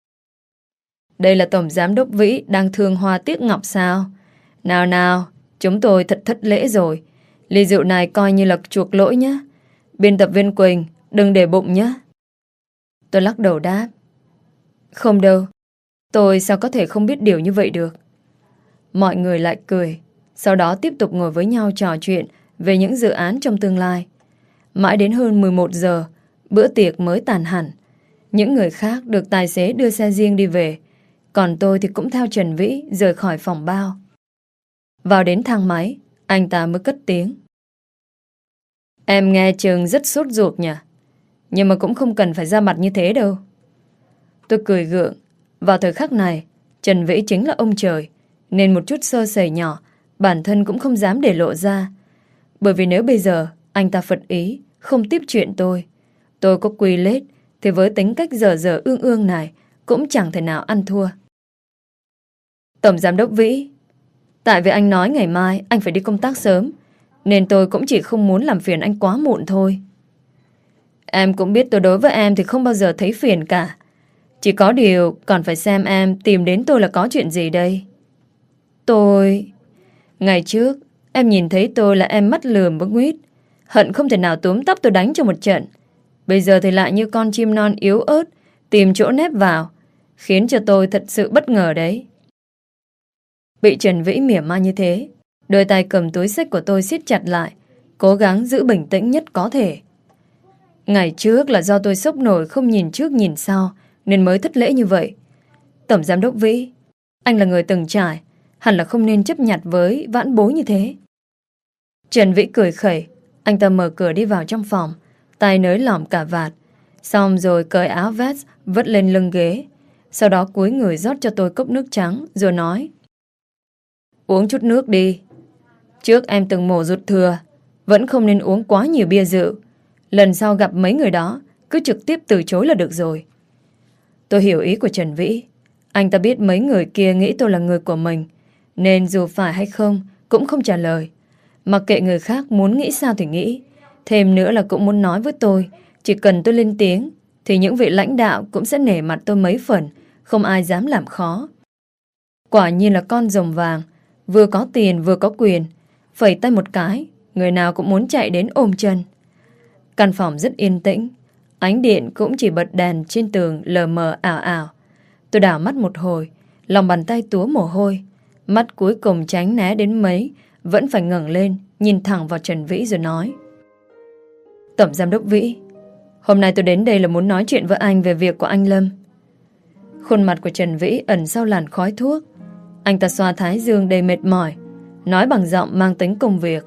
Đây là Tổng Giám đốc Vĩ đang thương hoa tiếc ngọc sao? Nào nào, chúng tôi thật thất lễ rồi. Ly rượu này coi như là chuộc lỗi nhé. Biên tập viên Quỳnh, đừng để bụng nhé. Tôi lắc đầu đáp. Không đâu, tôi sao có thể không biết điều như vậy được. Mọi người lại cười, sau đó tiếp tục ngồi với nhau trò chuyện về những dự án trong tương lai. Mãi đến hơn mười một giờ, bữa tiệc mới tàn hẳn. Những người khác được tài xế đưa xe riêng đi về, còn tôi thì cũng theo Trần Vĩ rời khỏi phòng bao. Vào đến thang máy, anh ta mới cất tiếng. Em nghe chừng rất sốt ruột nhỉ, nhưng mà cũng không cần phải ra mặt như thế đâu. Tôi cười gượng. Vào thời khắc này, Trần Vĩ chính là ông trời, nên một chút sơ sẩy nhỏ bản thân cũng không dám để lộ ra. Bởi vì nếu bây giờ anh ta phật ý không tiếp chuyện tôi, tôi có quy lết thì với tính cách dở dở ương ương này cũng chẳng thể nào ăn thua. Tổng Giám đốc Vĩ, tại vì anh nói ngày mai anh phải đi công tác sớm, nên tôi cũng chỉ không muốn làm phiền anh quá muộn thôi. Em cũng biết tôi đối với em thì không bao giờ thấy phiền cả. Chỉ có điều còn phải xem em tìm đến tôi là có chuyện gì đây. Tôi... Ngày trước em nhìn thấy tôi là em mắt lườm bấc nguyết, hận không thể nào túm tóc tôi đánh cho một trận. Bây giờ thì lại như con chim non yếu ớt tìm chỗ nép vào, khiến cho tôi thật sự bất ngờ đấy. Bị Trần Vĩ mỉa mai như thế, đôi tay cầm túi xách của tôi siết chặt lại, cố gắng giữ bình tĩnh nhất có thể. Ngày trước là do tôi sốc nổi không nhìn trước nhìn sau nên mới thất lễ như vậy. Tổng Giám đốc Vĩ, anh là người từng trải, hẳn là không nên chấp nhặt với vãn bối như thế. Trần Vĩ cười khẩy. Anh ta mở cửa đi vào trong phòng, tay nới lỏng cả vạt, xong rồi cởi áo vest vứt lên lưng ghế. Sau đó cúi người rót cho tôi cốc nước trắng, rồi nói. Uống chút nước đi. Trước em từng mổ ruột thừa, vẫn không nên uống quá nhiều bia rượu. Lần sau gặp mấy người đó, cứ trực tiếp từ chối là được rồi. Tôi hiểu ý của Trần Vĩ. Anh ta biết mấy người kia nghĩ tôi là người của mình, nên dù phải hay không cũng không trả lời. Mặc kệ người khác muốn nghĩ sao thì nghĩ. Thêm nữa là cũng muốn nói với tôi, chỉ cần tôi lên tiếng thì những vị lãnh đạo cũng sẽ nể mặt tôi mấy phần, không ai dám làm khó. Quả nhiên là con rồng vàng, vừa có tiền vừa có quyền, phẩy tay một cái, người nào cũng muốn chạy đến ôm chân. Căn phòng rất yên tĩnh, ánh điện cũng chỉ bật đèn trên tường lờ mờ ảo ảo. Tôi đảo mắt một hồi, lòng bàn tay túa mồ hôi, mắt cuối cùng tránh né đến mấy, vẫn phải ngẩng lên, nhìn thẳng vào Trần Vĩ rồi nói: Tổng giám đốc Vĩ, hôm nay tôi đến đây là muốn nói chuyện với anh về việc của anh Lâm. Khuôn mặt của Trần Vĩ ẩn sau làn khói thuốc. Anh ta xoa thái dương đầy mệt mỏi, nói bằng giọng mang tính công việc: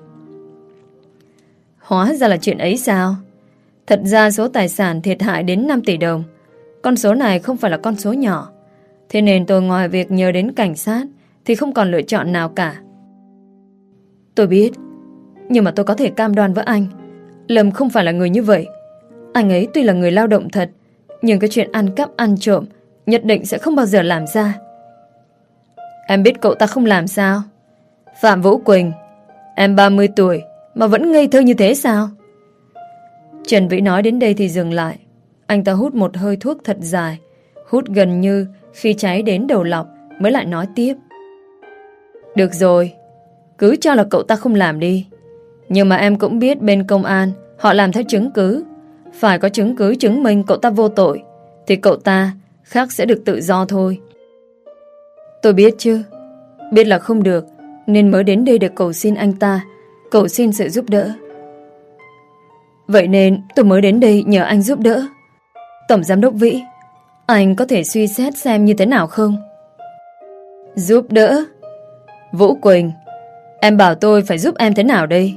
Hóa ra là chuyện ấy sao? Thật ra số tài sản thiệt hại đến năm tỷ đồng. Con số này không phải là con số nhỏ. Thế nên tôi ngoài việc nhờ đến cảnh sát thì không còn lựa chọn nào cả. Tôi biết, nhưng mà tôi có thể cam đoan với anh, Lâm không phải là người như vậy. Anh ấy tuy là người lao động thật, nhưng cái chuyện ăn cắp ăn trộm nhất định sẽ không bao giờ làm ra. Em biết cậu ta không làm sao? Phạm Vũ Quỳnh, em ba mươi tuổi mà vẫn ngây thơ như thế sao? Trần Vĩ nói đến đây thì dừng lại. Anh ta hút một hơi thuốc thật dài, hút gần như khi cháy đến đầu lọc, mới lại nói tiếp: Được rồi, cứ cho là cậu ta không làm đi. Nhưng mà em cũng biết bên công an họ làm theo chứng cứ. Phải có chứng cứ chứng minh cậu ta vô tội thì cậu ta khác sẽ được tự do thôi. Tôi biết chứ, biết là không được, nên mới đến đây để cầu xin anh ta, cầu xin sự giúp đỡ. Vậy nên tôi mới đến đây nhờ anh giúp đỡ. Tổng giám đốc Vĩ, anh có thể suy xét xem như thế nào không? Giúp đỡ? Vũ Quỳnh, em bảo tôi phải giúp em thế nào đây?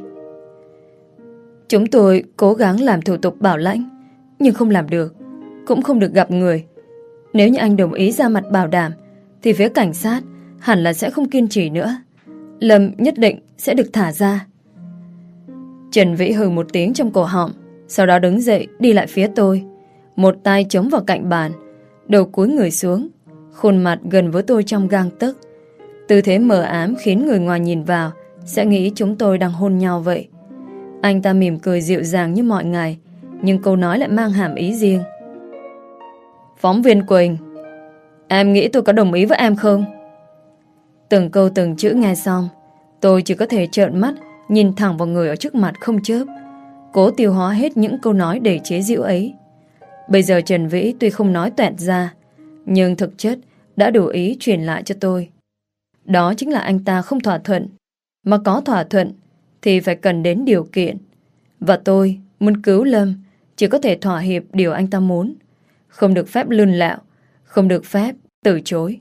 Chúng tôi cố gắng làm thủ tục bảo lãnh, nhưng không làm được, cũng không được gặp người. Nếu như anh đồng ý ra mặt bảo đảm thì phía cảnh sát hẳn là sẽ không kiên trì nữa. Lâm nhất định sẽ được thả ra. Trần Vĩ hừ một tiếng trong cổ họng, sau đó đứng dậy đi lại phía tôi, một tay chống vào cạnh bàn, đầu cúi người xuống, khuôn mặt gần với tôi trong gang tấc. Tư thế mờ ám khiến người ngoài nhìn vào sẽ nghĩ chúng tôi đang hôn nhau vậy. Anh ta mỉm cười dịu dàng như mọi ngày, nhưng câu nói lại mang hàm ý riêng. Phóng viên Quỳnh, em nghĩ tôi có đồng ý với em không? Từng câu từng chữ nghe xong, tôi chỉ có thể trợn mắt nhìn thẳng vào người ở trước mặt không chớp, cố tiêu hóa hết những câu nói để chế giễu ấy. Bây giờ Trần Vĩ tuy không nói toẹt ra, nhưng thực chất đã đủ ý truyền lại cho tôi. Đó chính là anh ta không thỏa thuận, mà có thỏa thuận thì phải cần đến điều kiện. Và tôi muốn cứu Lâm chỉ có thể thỏa hiệp điều anh ta muốn, không được phép lươn lẹo, không được phép từ chối.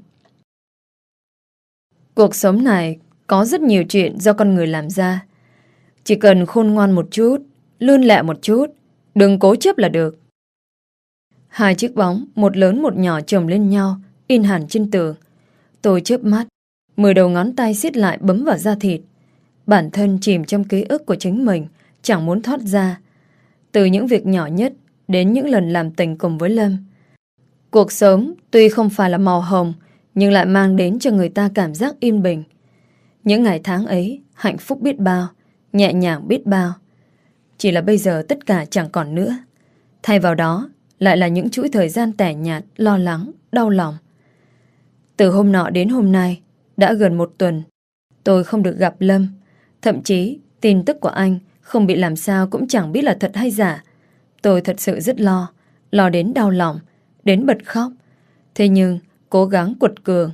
Cuộc sống này có rất nhiều chuyện do con người làm ra. Chỉ cần khôn ngoan một chút, lươn lẹ một chút, đừng cố chấp là được. Hai chiếc bóng, một lớn một nhỏ chồng lên nhau, in hẳn trên tường. Tôi chớp mắt, mười đầu ngón tay siết lại bấm vào da thịt. Bản thân chìm trong ký ức của chính mình, chẳng muốn thoát ra. Từ những việc nhỏ nhất đến những lần làm tình cùng với Lâm. Cuộc sống tuy không phải là màu hồng, nhưng lại mang đến cho người ta cảm giác yên bình. Những ngày tháng ấy, hạnh phúc biết bao, nhẹ nhàng biết bao. Chỉ là bây giờ tất cả chẳng còn nữa. Thay vào đó, lại là những chuỗi thời gian tẻ nhạt, lo lắng, đau lòng. Từ hôm nọ đến hôm nay, đã gần một tuần, tôi không được gặp Lâm. Thậm chí, tin tức của anh không bị làm sao cũng chẳng biết là thật hay giả. Tôi thật sự rất lo, lo đến đau lòng, đến bật khóc. Thế nhưng, cố gắng quật cường.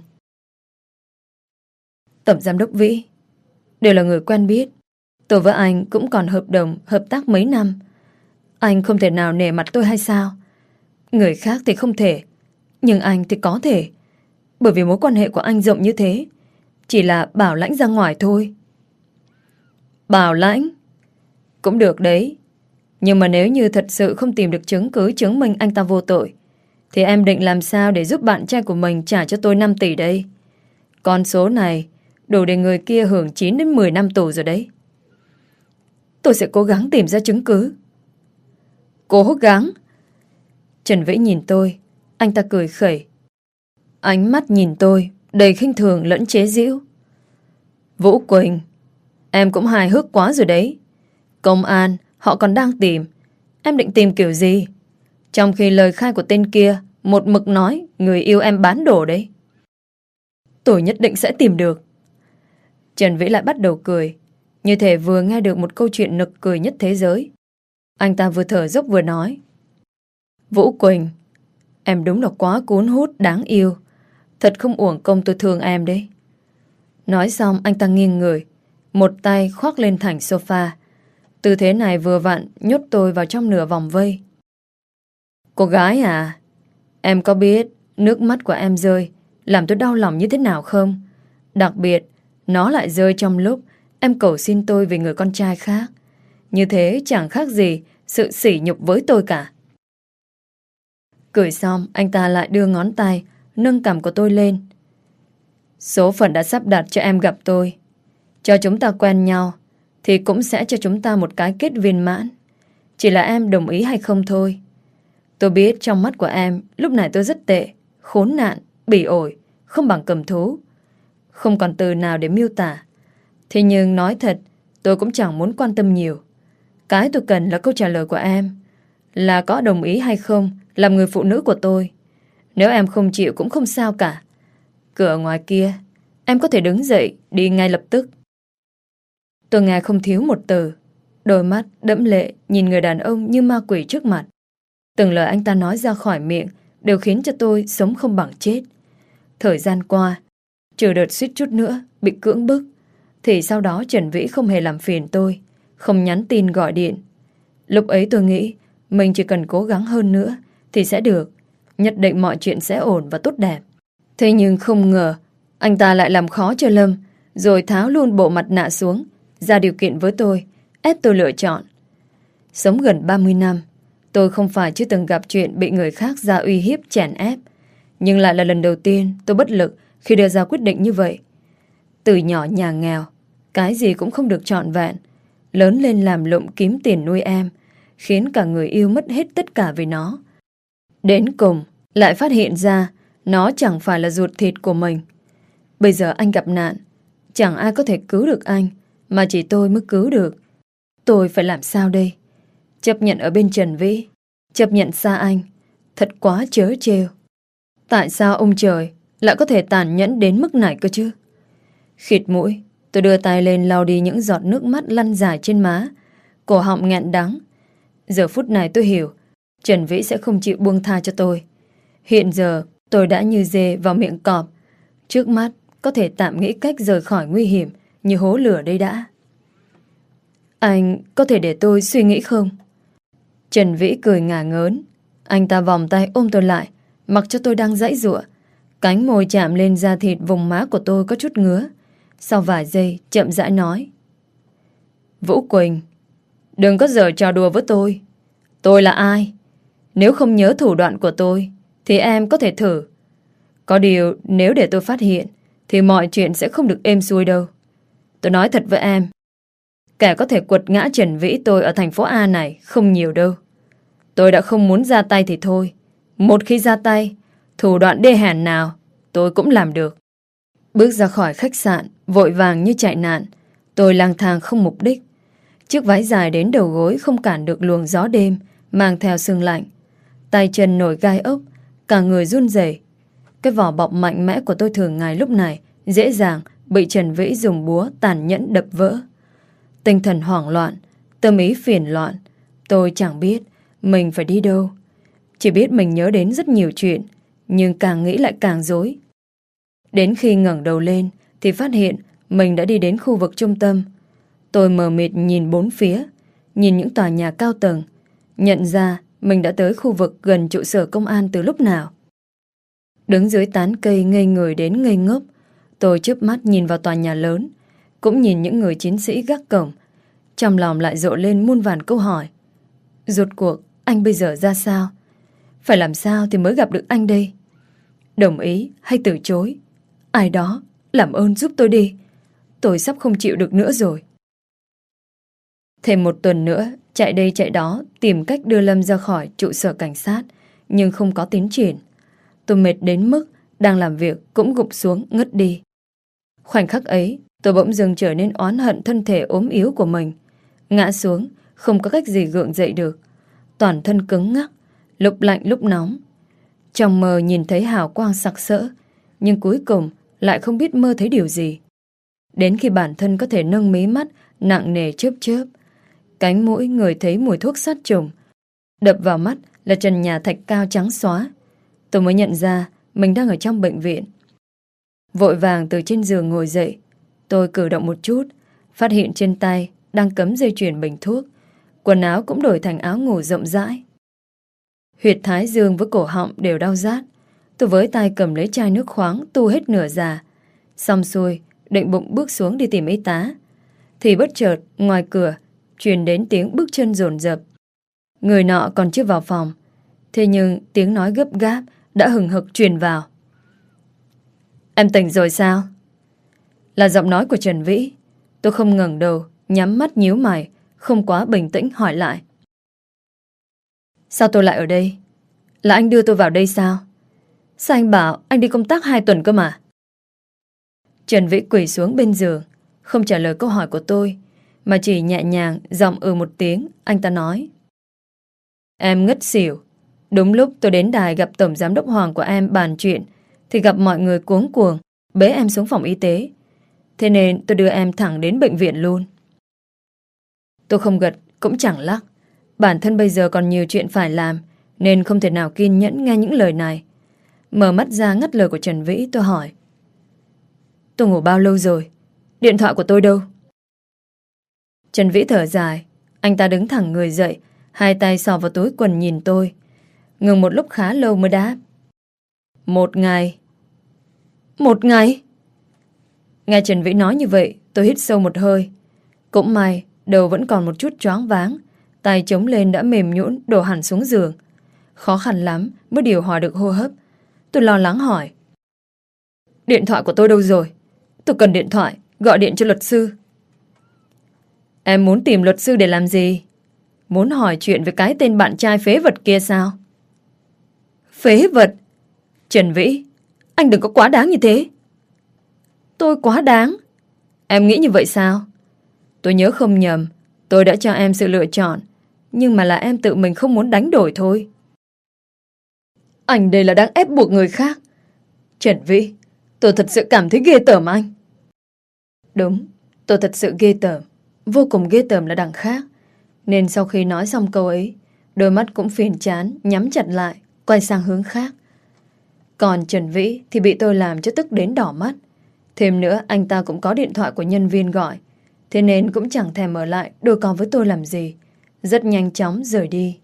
Tổng giám đốc Vĩ, đều là người quen biết. Tôi với anh cũng còn hợp đồng hợp tác mấy năm. Anh không thể nào nể mặt tôi hay sao? Người khác thì không thể, nhưng anh thì có thể. Bởi vì mối quan hệ của anh rộng như thế, chỉ là bảo lãnh ra ngoài thôi. Bảo lãnh? Cũng được đấy. Nhưng mà nếu như thật sự không tìm được chứng cứ chứng minh anh ta vô tội, thì em định làm sao để giúp bạn trai của mình trả cho tôi năm tỷ đây? Con số này đủ để người kia hưởng chín đến mười năm tù rồi đấy. Tôi sẽ cố gắng tìm ra chứng cứ. Cố gắng? Trần Vĩ nhìn tôi, anh ta cười khẩy. Ánh mắt nhìn tôi đầy khinh thường lẫn chế giễu. Vũ Quỳnh, Em cũng hài hước quá rồi đấy. Công an, họ còn đang tìm. Em định tìm kiểu gì? Trong khi lời khai của tên kia một mực nói người yêu em bán đồ đấy. Tôi nhất định sẽ tìm được. Trần Vĩ lại bắt đầu cười, như thể vừa nghe được một câu chuyện nực cười nhất thế giới. Anh ta vừa thở dốc vừa nói: Vũ Quỳnh, em đúng là quá cuốn hút đáng yêu. Thật không uổng công tôi thương em đấy. Nói xong anh ta nghiêng người, một tay khoác lên thành sofa. Tư thế này vừa vặn nhốt tôi vào trong nửa vòng vây. Cô gái à, em có biết nước mắt của em rơi làm tôi đau lòng như thế nào không? Đặc biệt, nó lại rơi trong lúc em cầu xin tôi vì người con trai khác. Như thế chẳng khác gì sự sỉ nhục với tôi cả. Cười xong, anh ta lại đưa ngón tay nâng cằm của tôi lên. Số phận đã sắp đặt cho em gặp tôi. Cho chúng ta quen nhau thì cũng sẽ cho chúng ta một cái kết viên mãn. Chỉ là em đồng ý hay không thôi. Tôi biết trong mắt của em lúc này tôi rất tệ, khốn nạn, bỉ ổi, không bằng cầm thú. Không còn từ nào để miêu tả. Thế nhưng nói thật, tôi cũng chẳng muốn quan tâm nhiều. Cái tôi cần là câu trả lời của em, là có đồng ý hay không làm người phụ nữ của tôi. Nếu em không chịu cũng không sao cả. Cửa ngoài kia, em có thể đứng dậy đi ngay lập tức. Tôi nghe không thiếu một từ. Đôi mắt đẫm lệ nhìn người đàn ông như ma quỷ trước mặt. Từng lời anh ta nói ra khỏi miệng đều khiến cho tôi sống không bằng chết. Thời gian qua, trừ đợt suýt chút nữa bị cưỡng bức, thì sau đó Trần Vĩ không hề làm phiền tôi, không nhắn tin gọi điện. Lúc ấy tôi nghĩ mình chỉ cần cố gắng hơn nữa thì sẽ được. Nhất định mọi chuyện sẽ ổn và tốt đẹp. Thế nhưng không ngờ anh ta lại làm khó cho Lâm, rồi tháo luôn bộ mặt nạ xuống, ra điều kiện với tôi, ép tôi lựa chọn. Sống gần ba mươi năm, tôi không phải chưa từng gặp chuyện bị người khác ra uy hiếp chèn ép, nhưng lại là lần đầu tiên tôi bất lực khi đưa ra quyết định như vậy. Từ nhỏ nhà nghèo, cái gì cũng không được trọn vẹn, lớn lên làm lụng kiếm tiền nuôi em, khiến cả người yêu mất hết tất cả vì nó. Đến cùng lại phát hiện ra nó chẳng phải là ruột thịt của mình. Bây giờ anh gặp nạn, chẳng ai có thể cứu được anh, mà chỉ tôi mới cứu được. Tôi phải làm sao đây? Chấp nhận ở bên Trần Vĩ, chấp nhận xa anh, thật quá trớ trêu. Tại sao ông trời lại có thể tàn nhẫn đến mức này cơ chứ? Khịt mũi, tôi đưa tay lên lau đi những giọt nước mắt lăn dài trên má, cổ họng nghẹn đắng. Giờ phút này tôi hiểu Trần Vĩ sẽ không chịu buông tha cho tôi. Hiện giờ tôi đã như dê vào miệng cọp. Trước mắt có thể tạm nghĩ cách rời khỏi nguy hiểm như hố lửa đây đã. Anh có thể để tôi suy nghĩ không? Trần Vĩ cười ngả ngớn. Anh ta vòng tay ôm tôi lại, mặc cho tôi đang giãy giụa. Cánh môi chạm lên da thịt vùng má của tôi có chút ngứa. Sau vài giây chậm rãi nói: Vũ Quỳnh, đừng có giở trò đùa với tôi. Tôi là ai? Nếu không nhớ thủ đoạn của tôi thì em có thể thử. Có điều nếu để tôi phát hiện thì mọi chuyện sẽ không được êm xuôi đâu. Tôi nói thật với em, kẻ có thể quật ngã Trần Vĩ tôi ở thành phố A này không nhiều đâu. Tôi đã không muốn ra tay thì thôi. Một khi ra tay, thủ đoạn đê hèn nào tôi cũng làm được. Bước ra khỏi khách sạn, vội vàng như chạy nạn. Tôi lang thang không mục đích. Chiếc váy dài đến đầu gối không cản được luồng gió đêm mang theo sương lạnh. Tay chân nổi gai ốc, cả người run rẩy. Cái vỏ bọc mạnh mẽ của tôi thường ngày lúc này dễ dàng bị Trần Vĩ dùng búa tàn nhẫn đập vỡ. Tinh thần hoảng loạn, tâm ý phiền loạn. Tôi chẳng biết mình phải đi đâu. Chỉ biết mình nhớ đến rất nhiều chuyện, nhưng càng nghĩ lại càng rối. Đến khi ngẩng đầu lên thì phát hiện mình đã đi đến khu vực trung tâm. Tôi mờ mịt nhìn bốn phía, nhìn những tòa nhà cao tầng, nhận ra mình đã tới khu vực gần trụ sở công an từ lúc nào. Đứng dưới tán cây ngây người đến ngây ngốc, tôi chớp mắt nhìn vào tòa nhà lớn, cũng nhìn những người chiến sĩ gác cổng. Trong lòng lại rộ lên muôn vàn câu hỏi. Rốt cuộc anh bây giờ ra sao? Phải làm sao thì mới gặp được anh đây? Đồng ý hay từ chối? Ai đó làm ơn giúp tôi đi. Tôi sắp không chịu được nữa rồi. Thêm một tuần nữa chạy đây chạy đó tìm cách đưa Lâm ra khỏi trụ sở cảnh sát, nhưng không có tiến triển. Tôi mệt đến mức đang làm việc cũng gục xuống ngất đi. Khoảnh khắc ấy Tôi bỗng dưng trở nên oán hận thân thể ốm yếu của mình. Ngã xuống, không có cách gì gượng dậy được. Toàn thân cứng ngắc, lúc lạnh lúc nóng. Trong mơ nhìn thấy hào quang sặc sỡ, nhưng cuối cùng lại không biết mơ thấy điều gì. Đến khi bản thân có thể nâng mí mắt nặng nề chớp chớp, cánh mũi ngửi thấy mùi thuốc sát trùng, đập vào mắt là trần nhà thạch cao trắng xóa, tôi mới nhận ra mình đang ở trong bệnh viện. Vội vàng từ trên giường ngồi dậy, tôi cử động một chút, phát hiện trên tay đang cắm dây chuyền bình thuốc, quần áo cũng đổi thành áo ngủ rộng rãi. Huyệt thái dương với cổ họng đều đau rát. Tôi với tay cầm lấy chai nước khoáng tu hết nửa già. Xong xuôi, định bụng bước xuống đi tìm y tá, thì bất chợt ngoài cửa truyền đến tiếng bước chân dồn dập. Người nọ còn chưa vào phòng, thế nhưng tiếng nói gấp gáp đã hừng hực truyền vào. Em tỉnh rồi sao? Là giọng nói của Trần Vĩ. Tôi không ngẩng đầu, nhắm mắt nhíu mày, không quá bình tĩnh hỏi lại. Sao tôi lại ở đây? Là anh đưa tôi vào đây sao? Sao anh bảo anh đi công tác hai tuần cơ mà? Trần Vĩ quỳ xuống bên giường, không trả lời câu hỏi của tôi, mà chỉ nhẹ nhàng giọng ừ một tiếng. Anh ta nói: Em ngất xỉu. Đúng lúc tôi đến đài gặp tổng giám đốc Hoàng của em bàn chuyện, thì gặp mọi người cuống cuồng bế em xuống phòng y tế. Thế nên tôi đưa em thẳng đến bệnh viện luôn. Tôi không gật cũng chẳng lắc. Bản thân bây giờ còn nhiều chuyện phải làm, nên không thể nào kiên nhẫn nghe những lời này. Mở mắt ra ngắt lời của Trần Vĩ, tôi hỏi: Tôi ngủ bao lâu rồi? Điện thoại của tôi đâu? Trần Vĩ thở dài. Anh ta đứng thẳng người dậy, hai tay xò vào túi quần nhìn tôi, ngừng một lúc khá lâu mới đáp: Một ngày. Một ngày? Nghe Trần Vĩ nói như vậy, tôi hít sâu một hơi. Cũng may đầu vẫn còn một chút choáng váng, tay chống lên đã mềm nhũn đổ hẳn xuống giường. Khó khăn lắm mới điều hòa được hô hấp. Tôi lo lắng hỏi: Điện thoại của tôi đâu rồi? Tôi cần điện thoại, gọi điện cho luật sư. Em muốn tìm luật sư để làm gì? Muốn hỏi chuyện về cái tên bạn trai phế vật kia sao? Phế vật? Trần Vĩ, anh đừng có quá đáng như thế. Tôi quá đáng? Em nghĩ như vậy sao? Tôi nhớ không nhầm, tôi đã cho em sự lựa chọn, nhưng mà là em tự mình không muốn đánh đổi thôi. Anh đây là đang ép buộc người khác. Trần Vĩ, tôi thật sự cảm thấy ghê tởm anh. Đúng, tôi thật sự ghê tởm. Vô cùng ghê tởm là đằng khác. Nên sau khi nói xong câu ấy, đôi mắt cũng phiền chán, nhắm chặt lại, quay sang hướng khác. Còn Trần Vĩ thì bị tôi làm cho tức đến đỏ mắt. Thêm nữa anh ta cũng có điện thoại của nhân viên gọi, thế nên cũng chẳng thèm ở lại đôi co với tôi làm gì, rất nhanh chóng rời đi.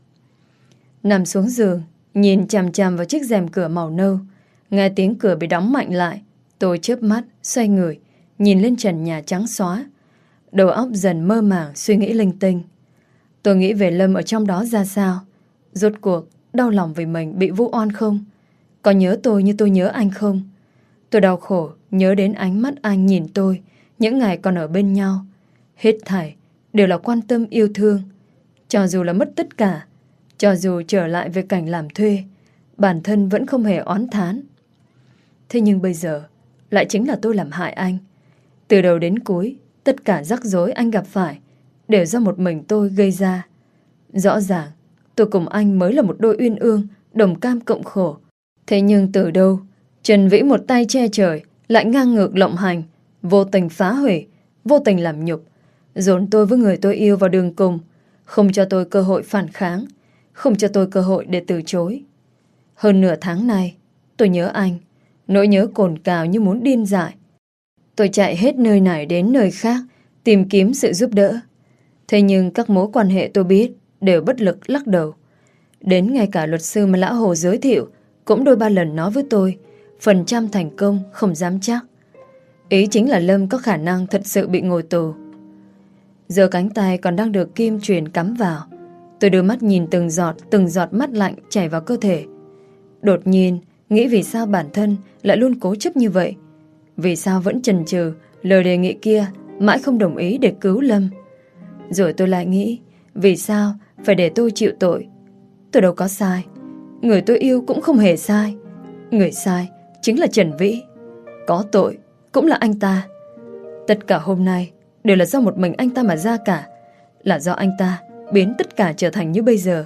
Nằm xuống giường, nhìn chằm chằm vào chiếc rèm cửa màu nâu, nghe tiếng cửa bị đóng mạnh lại, tôi chớp mắt, xoay người, nhìn lên trần nhà trắng xóa. Đầu óc dần mơ màng suy nghĩ linh tinh. Tôi nghĩ về Lâm ở trong đó ra sao. Rốt cuộc đau lòng vì mình bị vu oan không? Có nhớ tôi như tôi nhớ anh không? Tôi đau khổ nhớ đến ánh mắt anh nhìn tôi những ngày còn ở bên nhau. Hết thảy đều là quan tâm yêu thương. Cho dù là mất tất cả, cho dù trở lại về cảnh làm thuê, bản thân vẫn không hề oán thán. Thế nhưng bây giờ lại chính là tôi làm hại anh. Từ đầu đến cuối, tất cả rắc rối anh gặp phải đều do một mình tôi gây ra. Rõ ràng tôi cùng anh mới là một đôi uyên ương, đồng cam cộng khổ. Thế nhưng từ đâu Trần Vĩ một tay che trời lại ngang ngược lộng hành, vô tình phá hủy, vô tình làm nhục, dồn tôi với người tôi yêu vào đường cùng, không cho tôi cơ hội phản kháng, không cho tôi cơ hội để từ chối. Hơn nửa tháng nay tôi nhớ anh, nỗi nhớ cồn cào như muốn điên dại. Tôi chạy hết nơi này đến nơi khác tìm kiếm sự giúp đỡ. Thế nhưng các mối quan hệ tôi biết đều bất lực lắc đầu. Đến ngay cả luật sư mà Lão Hồ giới thiệu cũng đôi ba lần nói với tôi phần trăm thành công không dám chắc. Ý chính là Lâm có khả năng thật sự bị ngồi tù. Giờ cánh tay còn đang được kim truyền cắm vào. Tôi đưa mắt nhìn từng giọt Từng giọt mắt lạnh chảy vào cơ thể. Đột nhiên nghĩ vì sao bản thân lại luôn cố chấp như vậy. Vì sao vẫn chần chừ lời đề nghị kia, mãi không đồng ý để cứu Lâm. Rồi tôi lại nghĩ vì sao phải để tôi chịu tội. Tôi đâu có sai, người tôi yêu cũng không hề sai. Người sai chính là Trần Vĩ, có tội cũng là anh ta. Tất cả hôm nay đều là do một mình anh ta mà ra cả. Là do anh ta biến tất cả trở thành như bây giờ.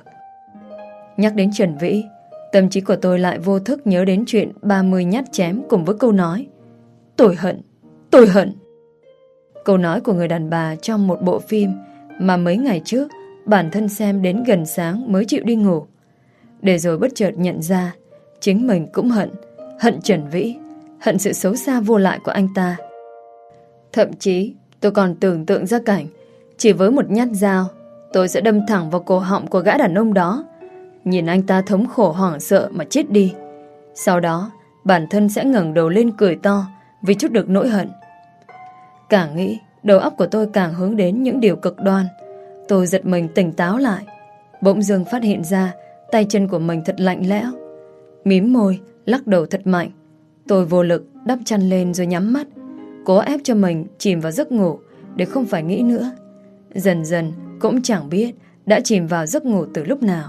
Nhắc đến Trần Vĩ, tâm trí của tôi lại vô thức nhớ đến chuyện ba mươi nhát chém cùng với câu nói tôi hận, tôi hận. Câu nói của người đàn bà trong một bộ phim mà mấy ngày trước bản thân xem đến gần sáng mới chịu đi ngủ. Để rồi bất chợt nhận ra chính mình cũng hận. Hận Trần Vĩ, hận sự xấu xa vô lại của anh ta. Thậm chí tôi còn tưởng tượng ra cảnh chỉ với một nhát dao tôi sẽ đâm thẳng vào cổ họng của gã đàn ông đó, nhìn anh ta thống khổ hoảng sợ mà chết đi. Sau đó bản thân sẽ ngẩng đầu lên cười to vì chút được nỗi hận. Càng nghĩ, đầu óc của tôi càng hướng đến những điều cực đoan. Tôi giật mình tỉnh táo lại. Bỗng dưng phát hiện ra tay chân của mình thật lạnh lẽo. Mím môi, lắc đầu thật mạnh. Tôi vô lực đắp chăn lên rồi nhắm mắt, cố ép cho mình chìm vào giấc ngủ để không phải nghĩ nữa. Dần dần cũng chẳng biết đã chìm vào giấc ngủ từ lúc nào.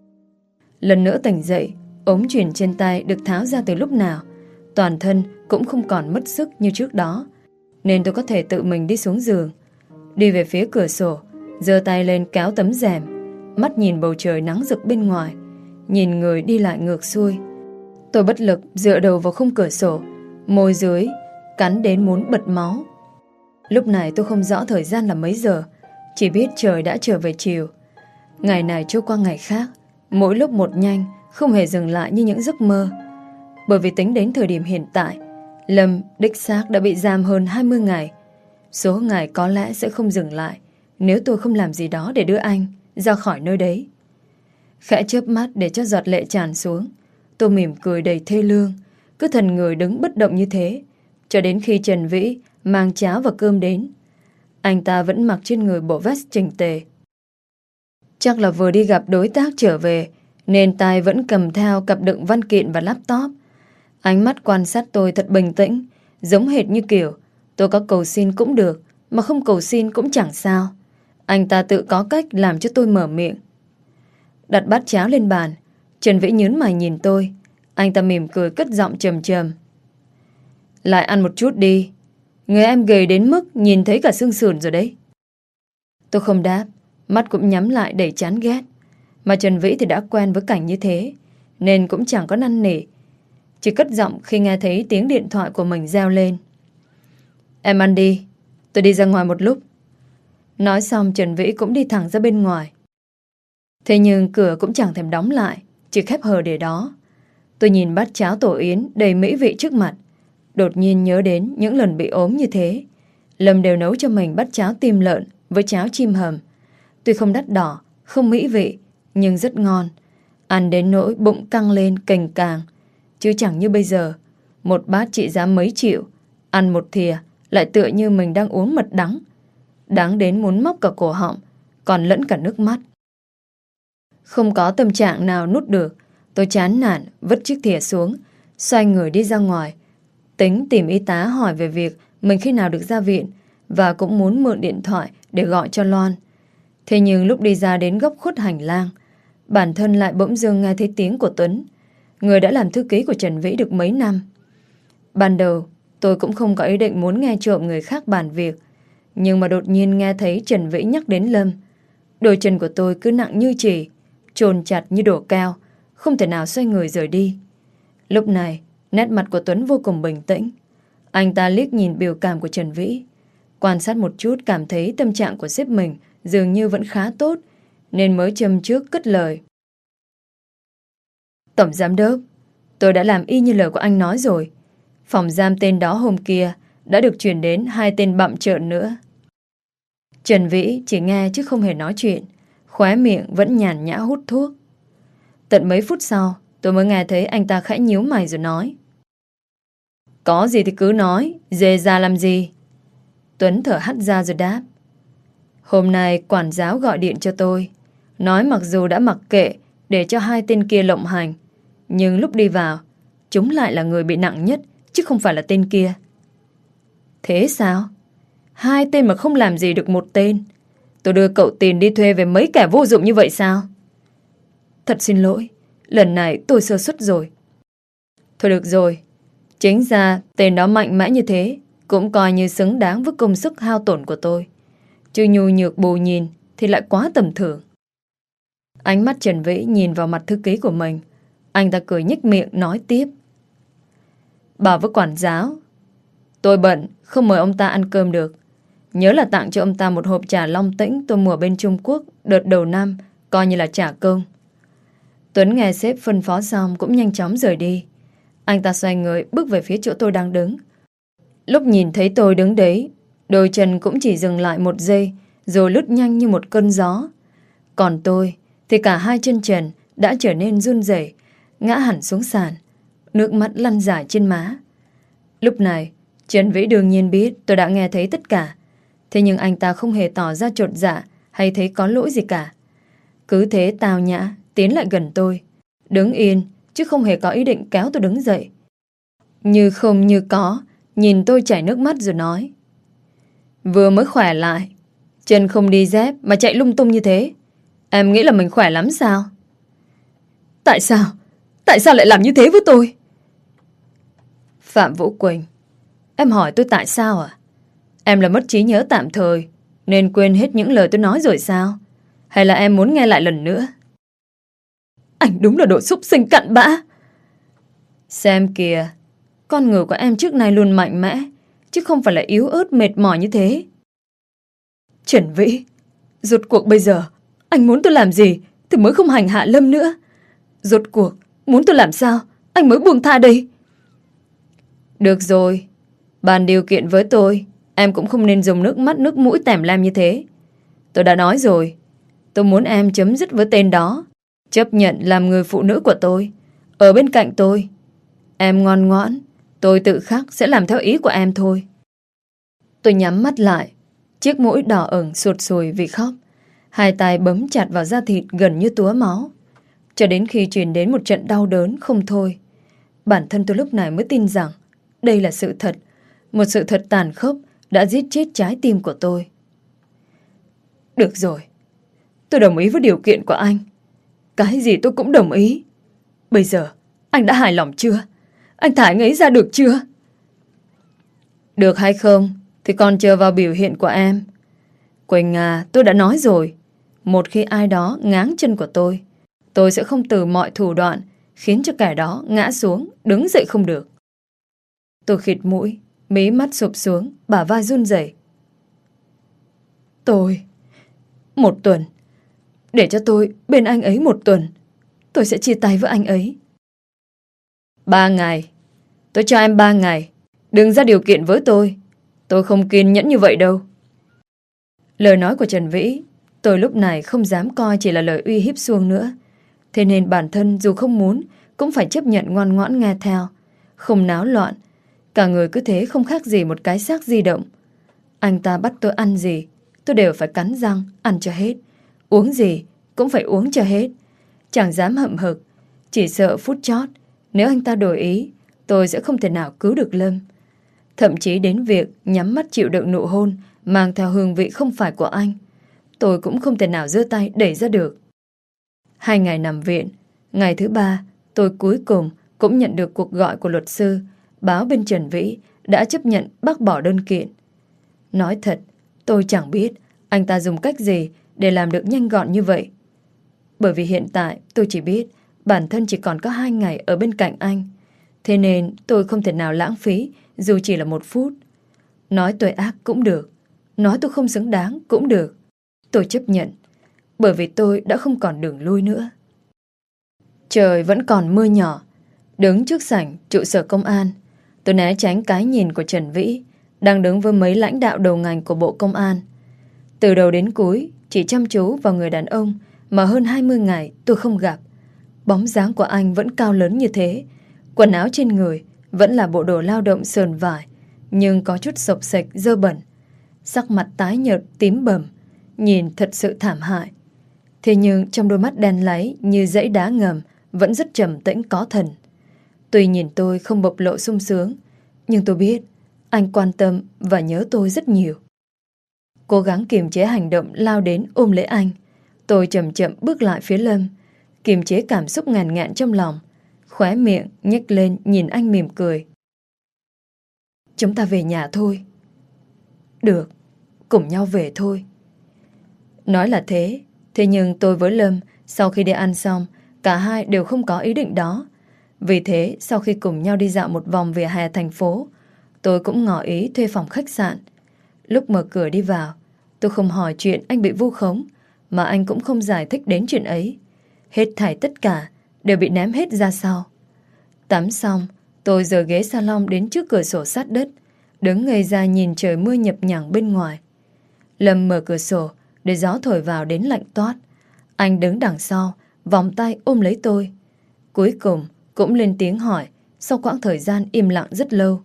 Lần nữa tỉnh dậy, ống chuyền trên tay được tháo ra từ lúc nào. Toàn thân cũng không còn mất sức như trước đó, nên tôi có thể tự mình đi xuống giường, đi về phía cửa sổ, giơ tay lên kéo tấm rèm, mắt nhìn bầu trời nắng rực bên ngoài, nhìn người đi lại ngược xuôi. Tôi bất lực dựa đầu vào khung cửa sổ, môi dưới cắn đến muốn bật máu. Lúc này tôi không rõ thời gian là mấy giờ, chỉ biết trời đã trở về chiều. Ngày này trôi qua ngày khác, mỗi lúc một nhanh, không hề dừng lại như những giấc mơ. Bởi vì tính đến thời điểm hiện tại, Lâm đích xác đã bị giam hơn hai mươi ngày. Số ngày có lẽ sẽ không dừng lại nếu tôi không làm gì đó để đưa anh ra khỏi nơi đấy. Khẽ chớp mắt để cho giọt lệ tràn xuống, tôi mỉm cười đầy thê lương, cứ thần người đứng bất động như thế cho đến khi Trần Vĩ mang cháo và cơm đến. Anh ta vẫn mặc trên người bộ vest chỉnh tề. Chắc là vừa đi gặp đối tác trở về nên tay vẫn cầm theo cặp đựng văn kiện và laptop. Ánh mắt quan sát tôi thật bình tĩnh, giống hệt như kiểu tôi có cầu xin cũng được, mà không cầu xin cũng chẳng sao. Anh ta tự có cách làm cho tôi mở miệng. Đặt bát cháo lên bàn, Trần Vĩ nhướng mày nhìn tôi. Anh ta mỉm cười cất giọng trầm trầm. Lại ăn một chút đi, người em gầy đến mức nhìn thấy cả xương sườn rồi đấy. Tôi không đáp, mắt cũng nhắm lại đầy chán ghét. Mà Trần Vĩ thì đã quen với cảnh như thế, nên cũng chẳng có năn nỉ, chỉ cất giọng khi nghe thấy tiếng điện thoại của mình reo lên. Em ăn đi, tôi đi ra ngoài một lúc. Nói xong Trần Vĩ cũng đi thẳng ra bên ngoài. Thế nhưng cửa cũng chẳng thèm đóng lại, chỉ khép hờ để đó. Tôi nhìn bát cháo tổ yến đầy mỹ vị trước mặt, đột nhiên nhớ đến những lần bị ốm như thế. Lâm đều nấu cho mình bát cháo tim lợn với cháo chim hầm. Tuy không đắt đỏ, không mỹ vị, nhưng rất ngon. Ăn đến nỗi bụng căng lên cành càng. Chứ chẳng như bây giờ, một bát trị giá mấy triệu, ăn một thìa lại tựa như mình đang uống mật đắng. Đắng đến muốn móc cả cổ họng, còn lẫn cả nước mắt. Không có tâm trạng nào nuốt được, tôi chán nản vứt chiếc thìa xuống, xoay người đi ra ngoài, tính tìm y tá hỏi về việc mình khi nào được ra viện, và cũng muốn mượn điện thoại để gọi cho Loan. Thế nhưng lúc đi ra đến góc khuất hành lang, bản thân lại bỗng dưng nghe thấy tiếng của Tuấn, người đã làm thư ký của Trần Vĩ được mấy năm. Ban đầu tôi cũng không có ý định muốn nghe trộm người khác bàn việc, nhưng mà đột nhiên nghe thấy Trần Vĩ nhắc đến Lâm. Đôi chân của tôi cứ nặng như chì, chồn chặt như đổ cao, không thể nào xoay người rời đi. Lúc này nét mặt của Tuấn vô cùng bình tĩnh. Anh ta liếc nhìn biểu cảm của Trần Vĩ, quan sát một chút cảm thấy tâm trạng của sếp mình dường như vẫn khá tốt, nên mới châm trước cất lời. Tổng giám đốc, tôi đã làm y như lời của anh nói rồi. Phòng giam tên đó hôm kia đã được chuyển đến hai tên bặm trợn nữa. Trần Vĩ chỉ nghe chứ không hề nói chuyện, khóe miệng vẫn nhàn nhã hút thuốc. Tận mấy phút sau tôi mới nghe thấy anh ta khẽ nhíu mày rồi nói. Có gì thì cứ nói, dề ra làm gì? Tuấn thở hắt ra rồi đáp. Hôm nay quản giáo gọi điện cho tôi, nói mặc dù đã mặc kệ để cho hai tên kia lộng hành, nhưng lúc đi vào chúng lại là người bị nặng nhất, chứ không phải là tên kia. Thế sao? Hai tên mà không làm gì được một tên. Tôi đưa cậu tiền đi thuê về mấy kẻ vô dụng như vậy sao? Thật xin lỗi, lần này tôi sơ suất rồi. Thôi được rồi, chính ra tên đó mạnh mẽ như thế cũng coi như xứng đáng với công sức hao tổn của tôi. Chứ nhu nhược bù nhìn thì lại quá tầm thường. Ánh mắt Trần Vĩ nhìn vào mặt thư ký của mình. Anh ta cười nhếch miệng nói tiếp. Bảo với quản giáo, tôi bận không mời ông ta ăn cơm được. Nhớ là tặng cho ông ta một hộp trà Long Tĩnh tôi mua bên Trung Quốc đợt đầu năm, coi như là trả công. Tuấn nghe sếp phân phó xong cũng nhanh chóng rời đi. Anh ta xoay người bước về phía chỗ tôi đang đứng. Lúc nhìn thấy tôi đứng đấy, đôi chân cũng chỉ dừng lại một giây, rồi lướt nhanh như một cơn gió. Còn tôi thì cả hai chân trần đã trở nên run rẩy, ngã hẳn xuống sàn, nước mắt lăn dài trên má. Lúc này Trần Vĩ đương nhiên biết tôi đã nghe thấy tất cả. Thế nhưng anh ta không hề tỏ ra chột dạ hay thấy có lỗi gì cả. Cứ thế tào nhã tiến lại gần tôi, đứng yên chứ không hề có ý định kéo tôi đứng dậy. Như không như có, nhìn tôi chảy nước mắt rồi nói. Vừa mới khỏe lại, chân không đi dép mà chạy lung tung như thế, em nghĩ là mình khỏe lắm sao? Tại sao? Tại sao lại làm như thế với tôi? Phạm Vũ Quỳnh, em hỏi tôi tại sao à? Em là mất trí nhớ tạm thời nên quên hết những lời tôi nói rồi sao? Hay là em muốn nghe lại lần nữa? Anh đúng là đồ súc sinh cặn bã. Xem kìa, con người của em trước nay luôn mạnh mẽ, chứ không phải là yếu ớt mệt mỏi như thế. Trần Vĩ, rốt cuộc bây giờ anh muốn tôi làm gì thì mới không hành hạ Lâm nữa? Rốt cuộc muốn tôi làm sao anh mới buông tha đây? Được rồi, bàn điều kiện với tôi, em cũng không nên dùng nước mắt nước mũi tèm lem như thế. Tôi đã nói rồi, tôi muốn em chấm dứt với tên đó, chấp nhận làm người phụ nữ của tôi, ở bên cạnh tôi. Em ngoan ngoãn, tôi tự khắc sẽ làm theo ý của em thôi. Tôi nhắm mắt lại, chiếc mũi đỏ ửng sụt sùi vì khóc. Hai tay bấm chặt vào da thịt gần như túa máu, cho đến khi truyền đến một trận đau đớn không thôi. Bản thân tôi lúc này mới tin rằng đây là sự thật, một sự thật tàn khốc đã giết chết trái tim của tôi. Được rồi, tôi đồng ý với điều kiện của anh. Cái gì tôi cũng đồng ý. Bây giờ anh đã hài lòng chưa? Anh thả anh ấy ra được chưa? Được hay không thì còn chờ vào biểu hiện của em. Quỳnh à, tôi đã nói rồi, một khi ai đó ngáng chân của tôi, tôi sẽ không từ mọi thủ đoạn khiến cho kẻ đó ngã xuống, đứng dậy không được. Tôi khịt mũi, mí mắt sụp xuống, bả vai run rẩy. Tôi... Một tuần. Để cho tôi bên anh ấy một tuần. Tôi sẽ chia tay với anh ấy. Ba ngày. Tôi cho em ba ngày. Đừng ra điều kiện với tôi. Tôi không kiên nhẫn như vậy đâu. Lời nói của Trần Vĩ, tôi lúc này không dám coi chỉ là lời uy hiếp suông nữa. Thế nên bản thân dù không muốn cũng phải chấp nhận ngoan ngoãn nghe theo, không náo loạn. Cả người cứ thế không khác gì một cái xác di động. Anh ta bắt tôi ăn gì, tôi đều phải cắn răng ăn cho hết. Uống gì cũng phải uống cho hết. Chẳng dám hậm hực, chỉ sợ phút chót nếu anh ta đổi ý, tôi sẽ không thể nào cứu được Lâm. Thậm chí đến việc nhắm mắt chịu đựng nụ hôn mang theo hương vị không phải của anh, tôi cũng không thể nào giơ tay đẩy ra được. Hai ngày nằm viện, ngày thứ ba tôi cuối cùng cũng nhận được cuộc gọi của luật sư báo bên Trần Vĩ đã chấp nhận bác bỏ đơn kiện. Nói thật, tôi chẳng biết anh ta dùng cách gì để làm được nhanh gọn như vậy. Bởi vì hiện tại tôi chỉ biết bản thân chỉ còn có hai ngày ở bên cạnh anh. Thế nên tôi không thể nào lãng phí dù chỉ là một phút. Nói tôi ác cũng được, nói tôi không xứng đáng cũng được. Tôi chấp nhận, bởi vì tôi đã không còn đường lui nữa. Trời vẫn còn mưa nhỏ. Đứng trước sảnh trụ sở công an, tôi né tránh cái nhìn của Trần Vĩ đang đứng với mấy lãnh đạo đầu ngành của Bộ Công an. Từ đầu đến cuối chỉ chăm chú vào người đàn ông mà hơn hai mươi ngày tôi không gặp. Bóng dáng của anh vẫn cao lớn như thế, quần áo trên người vẫn là bộ đồ lao động sờn vải, nhưng có chút xộc xệch dơ bẩn. Sắc mặt tái nhợt tím bầm, nhìn thật sự thảm hại. Thế nhưng trong đôi mắt đen láy như dãy đá ngầm vẫn rất trầm tĩnh có thần. Tuy nhìn tôi không bộc lộ sung sướng, nhưng tôi biết anh quan tâm và nhớ tôi rất nhiều. Cố gắng kiềm chế hành động lao đến ôm lấy anh, tôi chậm chậm bước lại phía Lâm, kiềm chế cảm xúc ngàn ngạn trong lòng, khóe miệng nhếch lên nhìn anh mỉm cười. chúng ta về nhà thôi. Được, cùng nhau về thôi. Nói là thế, thế nhưng tôi với Lâm sau khi đi ăn xong, cả hai đều không có ý định đó. Vì thế, sau khi cùng nhau đi dạo một vòng vỉa hè thành phố, tôi cũng ngỏ ý thuê phòng khách sạn. Lúc mở cửa đi vào, tôi không hỏi chuyện anh bị vu khống, mà anh cũng không giải thích đến chuyện ấy. Hết thảy tất cả đều bị ném hết ra sau. Tắm xong, tôi giở ghế salon đến trước cửa sổ sát đất, đứng ngây ra nhìn trời mưa nhập nhằng bên ngoài. Lâm mở cửa sổ để gió thổi vào đến lạnh toát. Anh đứng đằng sau, vòng tay ôm lấy tôi. Cuối cùng cũng lên tiếng hỏi sau quãng thời gian im lặng rất lâu.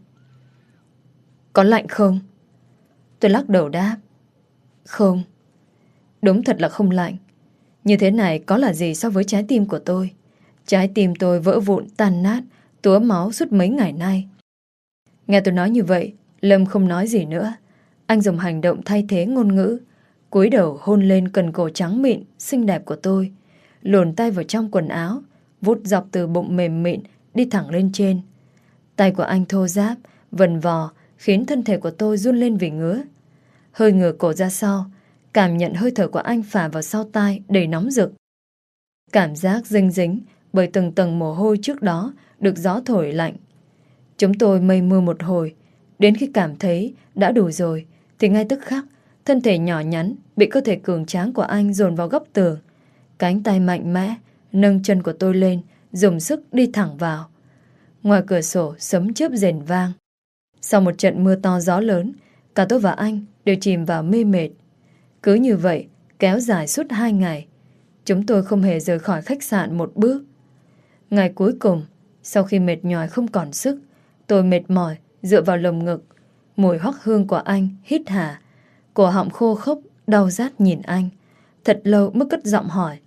Có lạnh không? Tôi lắc đầu đáp. Không. Đúng thật là không lạnh. Như thế này có là gì so với trái tim của tôi? Trái tim tôi vỡ vụn tan nát, túa máu suốt mấy ngày nay. Nghe tôi nói như vậy, Lâm không nói gì nữa. Anh dùng hành động thay thế ngôn ngữ, cúi đầu hôn lên cần cổ trắng mịn xinh đẹp của tôi, luồn tay vào trong quần áo, vút dọc từ bụng mềm mịn đi thẳng lên trên. Tay của anh thô ráp, vần vò, khiến thân thể của tôi run lên vì ngứa. Hơi ngửa cổ ra sau, cảm nhận hơi thở của anh phả vào sau tai đầy nóng rực. Cảm giác dinh dính bởi từng tầng mồ hôi trước đó được gió thổi lạnh. Chúng tôi mây mưa một hồi, đến khi cảm thấy đã đủ rồi thì ngay tức khắc thân thể nhỏ nhắn bị cơ thể cường tráng của anh dồn vào góc tường. Cánh tay mạnh mẽ nâng chân của tôi lên, dùng sức đi thẳng vào. Ngoài cửa sổ sấm chớp rền vang. Sau một trận mưa to gió lớn, cả tôi và anh đều chìm vào mê mệt. Cứ như vậy kéo dài suốt hai ngày. Chúng tôi không hề rời khỏi khách sạn một bước. Ngày cuối cùng, sau khi mệt nhòi không còn sức, tôi mệt mỏi dựa vào lồng ngực. Mùi hoắc hương của anh hít hà, cổ họng khô khốc đau rát nhìn anh. Thật lâu mới cất giọng hỏi.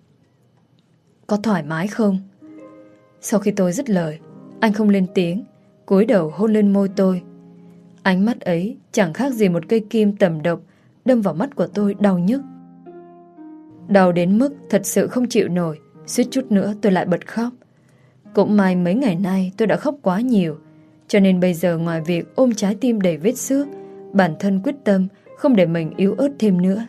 Có thoải mái không? Sau khi tôi dứt lời, anh không lên tiếng, cúi đầu hôn lên môi tôi. Ánh mắt ấy chẳng khác gì một cây kim tầm độc đâm vào mắt của tôi đau nhức. Đau đến mức thật sự không chịu nổi, suýt chút nữa tôi lại bật khóc. Cũng may mấy ngày nay tôi đã khóc quá nhiều, cho nên bây giờ ngoài việc ôm trái tim đầy vết xước, bản thân quyết tâm không để mình yếu ớt thêm nữa.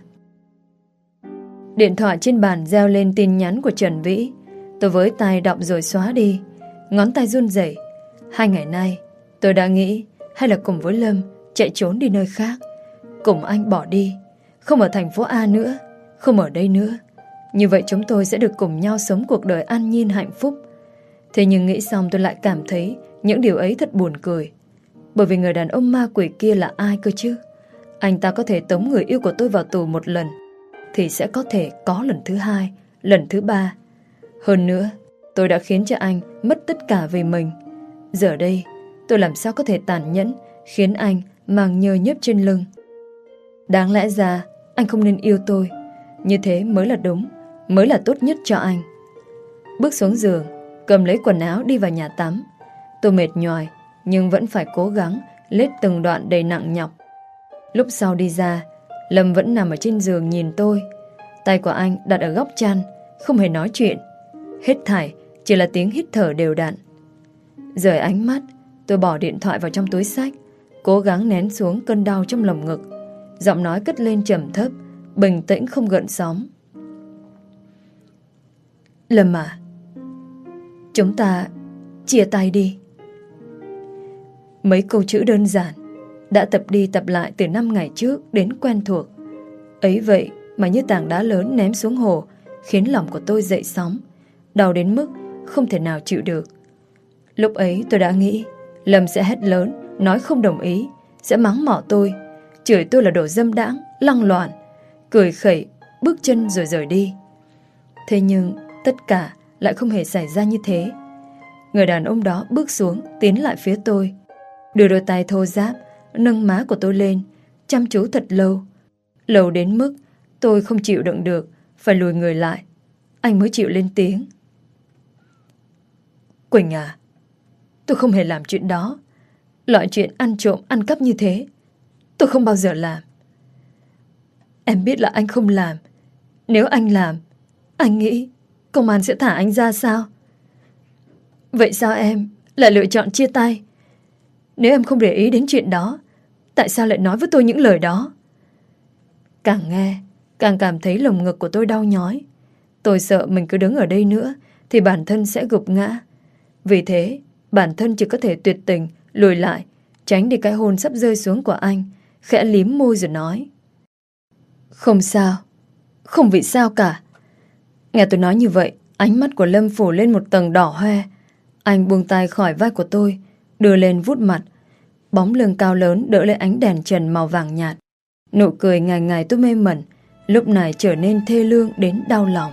Điện thoại trên bàn reo lên tin nhắn của Trần Vĩ. Tôi với tay đọc rồi xóa đi, ngón tay run rẩy. Hai ngày nay tôi đã nghĩ hay là cùng với Lâm chạy trốn đi nơi khác, cùng anh bỏ đi, không ở thành phố A nữa, không ở đây nữa. Như vậy chúng tôi sẽ được cùng nhau sống cuộc đời an nhiên hạnh phúc. Thế nhưng nghĩ xong tôi lại cảm thấy những điều ấy thật buồn cười. Bởi vì người đàn ông ma quỷ kia là ai cơ chứ? Anh ta có thể tống người yêu của tôi vào tù một lần, thì sẽ có thể có lần thứ hai, lần thứ ba. Hơn nữa, tôi đã khiến cho anh mất tất cả vì mình. Giờ đây, tôi làm sao có thể tàn nhẫn khiến anh mang nhơ nhớp trên lưng? Đáng lẽ ra, anh không nên yêu tôi. Như thế mới là đúng, mới là tốt nhất cho anh. Bước xuống giường, cầm lấy quần áo đi vào nhà tắm. Tôi mệt nhoài, nhưng vẫn phải cố gắng lết từng đoạn đầy nặng nhọc. Lúc sau đi ra, Lâm vẫn nằm ở trên giường nhìn tôi. Tay của anh đặt ở góc chăn, không hề nói chuyện. Hết thảy chỉ là tiếng hít thở đều đặn. Rời ánh mắt, tôi bỏ điện thoại vào trong túi xách, cố gắng nén xuống cơn đau trong lồng ngực. Giọng nói cất lên trầm thấp, bình tĩnh không gợn sóng. Lâm à, chúng ta chia tay đi. Mấy câu chữ đơn giản đã tập đi tập lại từ năm ngày trước đến quen thuộc. Ấy vậy mà như tảng đá lớn ném xuống hồ, khiến lòng của tôi dậy sóng, đau đến mức không thể nào chịu được. Lúc ấy tôi đã nghĩ Lâm sẽ hét lớn, nói không đồng ý, sẽ mắng mỏ tôi, chửi tôi là đồ dâm đãng, lăng loàn, cười khẩy, bước chân rồi rời đi. Thế nhưng tất cả lại không hề xảy ra như thế. Người đàn ông đó bước xuống, tiến lại phía tôi, đưa đôi tay thô ráp nâng má của tôi lên, chăm chú thật lâu. Lâu đến mức tôi không chịu đựng được, phải lùi người lại. Anh mới chịu lên tiếng. Quỳnh à, tôi không hề làm chuyện đó. Loại chuyện ăn trộm, ăn cắp như thế tôi không bao giờ làm. Em biết là anh không làm. Nếu anh làm, anh nghĩ công an sẽ thả anh ra sao? Vậy sao em lại lựa chọn chia tay? Nếu em không để ý đến chuyện đó, tại sao lại nói với tôi những lời đó? Càng nghe, càng cảm thấy lồng ngực của tôi đau nhói. Tôi sợ mình cứ đứng ở đây nữa thì bản thân sẽ gục ngã. Vì thế, bản thân chỉ có thể tuyệt tình, lùi lại, tránh đi cái hôn sắp rơi xuống của anh, khẽ liếm môi rồi nói: Không sao, không vì sao cả. Nghe tôi nói như vậy, ánh mắt của Lâm phủ lên một tầng đỏ hoe. Anh buông tay khỏi vai của tôi, đưa lên vuốt mặt. Bóng lưng cao lớn đỡ lên ánh đèn trần màu vàng nhạt. Nụ cười ngày ngày tôi mê mẩn, lúc này trở nên thê lương đến đau lòng.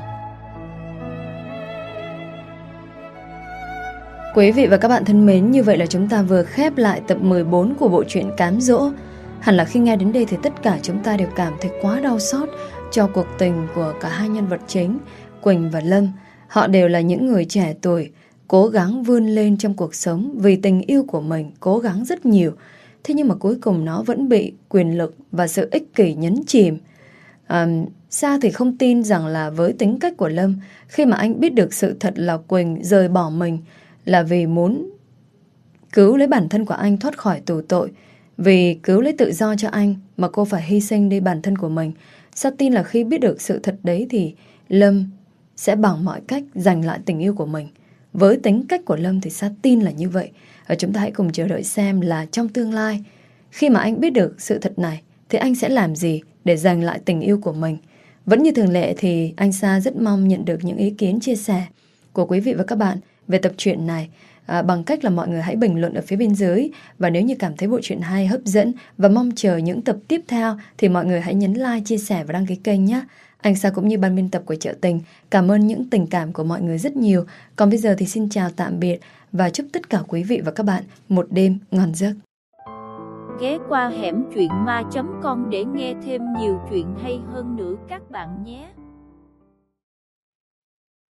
Quý vị và các bạn thân mến, như vậy là chúng ta vừa khép lại tập mười bốn của bộ truyện Cám Dỗ. Hẳn là khi nghe đến đây thì tất cả chúng ta đều cảm thấy quá đau xót cho cuộc tình của cả hai nhân vật chính, Quỳnh và Lâm. Họ đều là những người trẻ tuổi, cố gắng vươn lên trong cuộc sống vì tình yêu của mình, cố gắng rất nhiều. Thế nhưng mà cuối cùng nó vẫn bị quyền lực và sự ích kỷ nhấn chìm. À, Sa thì không tin rằng là với tính cách của Lâm, khi mà anh biết được sự thật là Quỳnh rời bỏ mình là vì muốn cứu lấy bản thân của anh thoát khỏi tù tội, vì cứu lấy tự do cho anh mà cô phải hy sinh đi bản thân của mình. Sa tin là khi biết được sự thật đấy thì Lâm sẽ bằng mọi cách giành lại tình yêu của mình. Với tính cách của Lâm thì Sa tin là như vậy. Và chúng ta hãy cùng chờ đợi xem là trong tương lai, khi mà anh biết được sự thật này, thì anh sẽ làm gì để giành lại tình yêu của mình. Vẫn như thường lệ thì anh Sa rất mong nhận được những ý kiến chia sẻ của quý vị và các bạn về tập truyện này, à, bằng cách là mọi người hãy bình luận ở phía bên dưới. Và nếu như cảm thấy bộ truyện hay, hấp dẫn và mong chờ những tập tiếp theo thì mọi người hãy nhấn like, chia sẻ và đăng ký kênh nhé. Anh Sa cũng như ban biên tập của Chợ Tình cảm ơn những tình cảm của mọi người rất nhiều. Còn bây giờ thì xin chào tạm biệt và chúc tất cả quý vị và các bạn một đêm ngon giấc. Ghé qua hẻm truyện ma chấm com để nghe thêm nhiều chuyện hay hơn nữa các bạn nhé.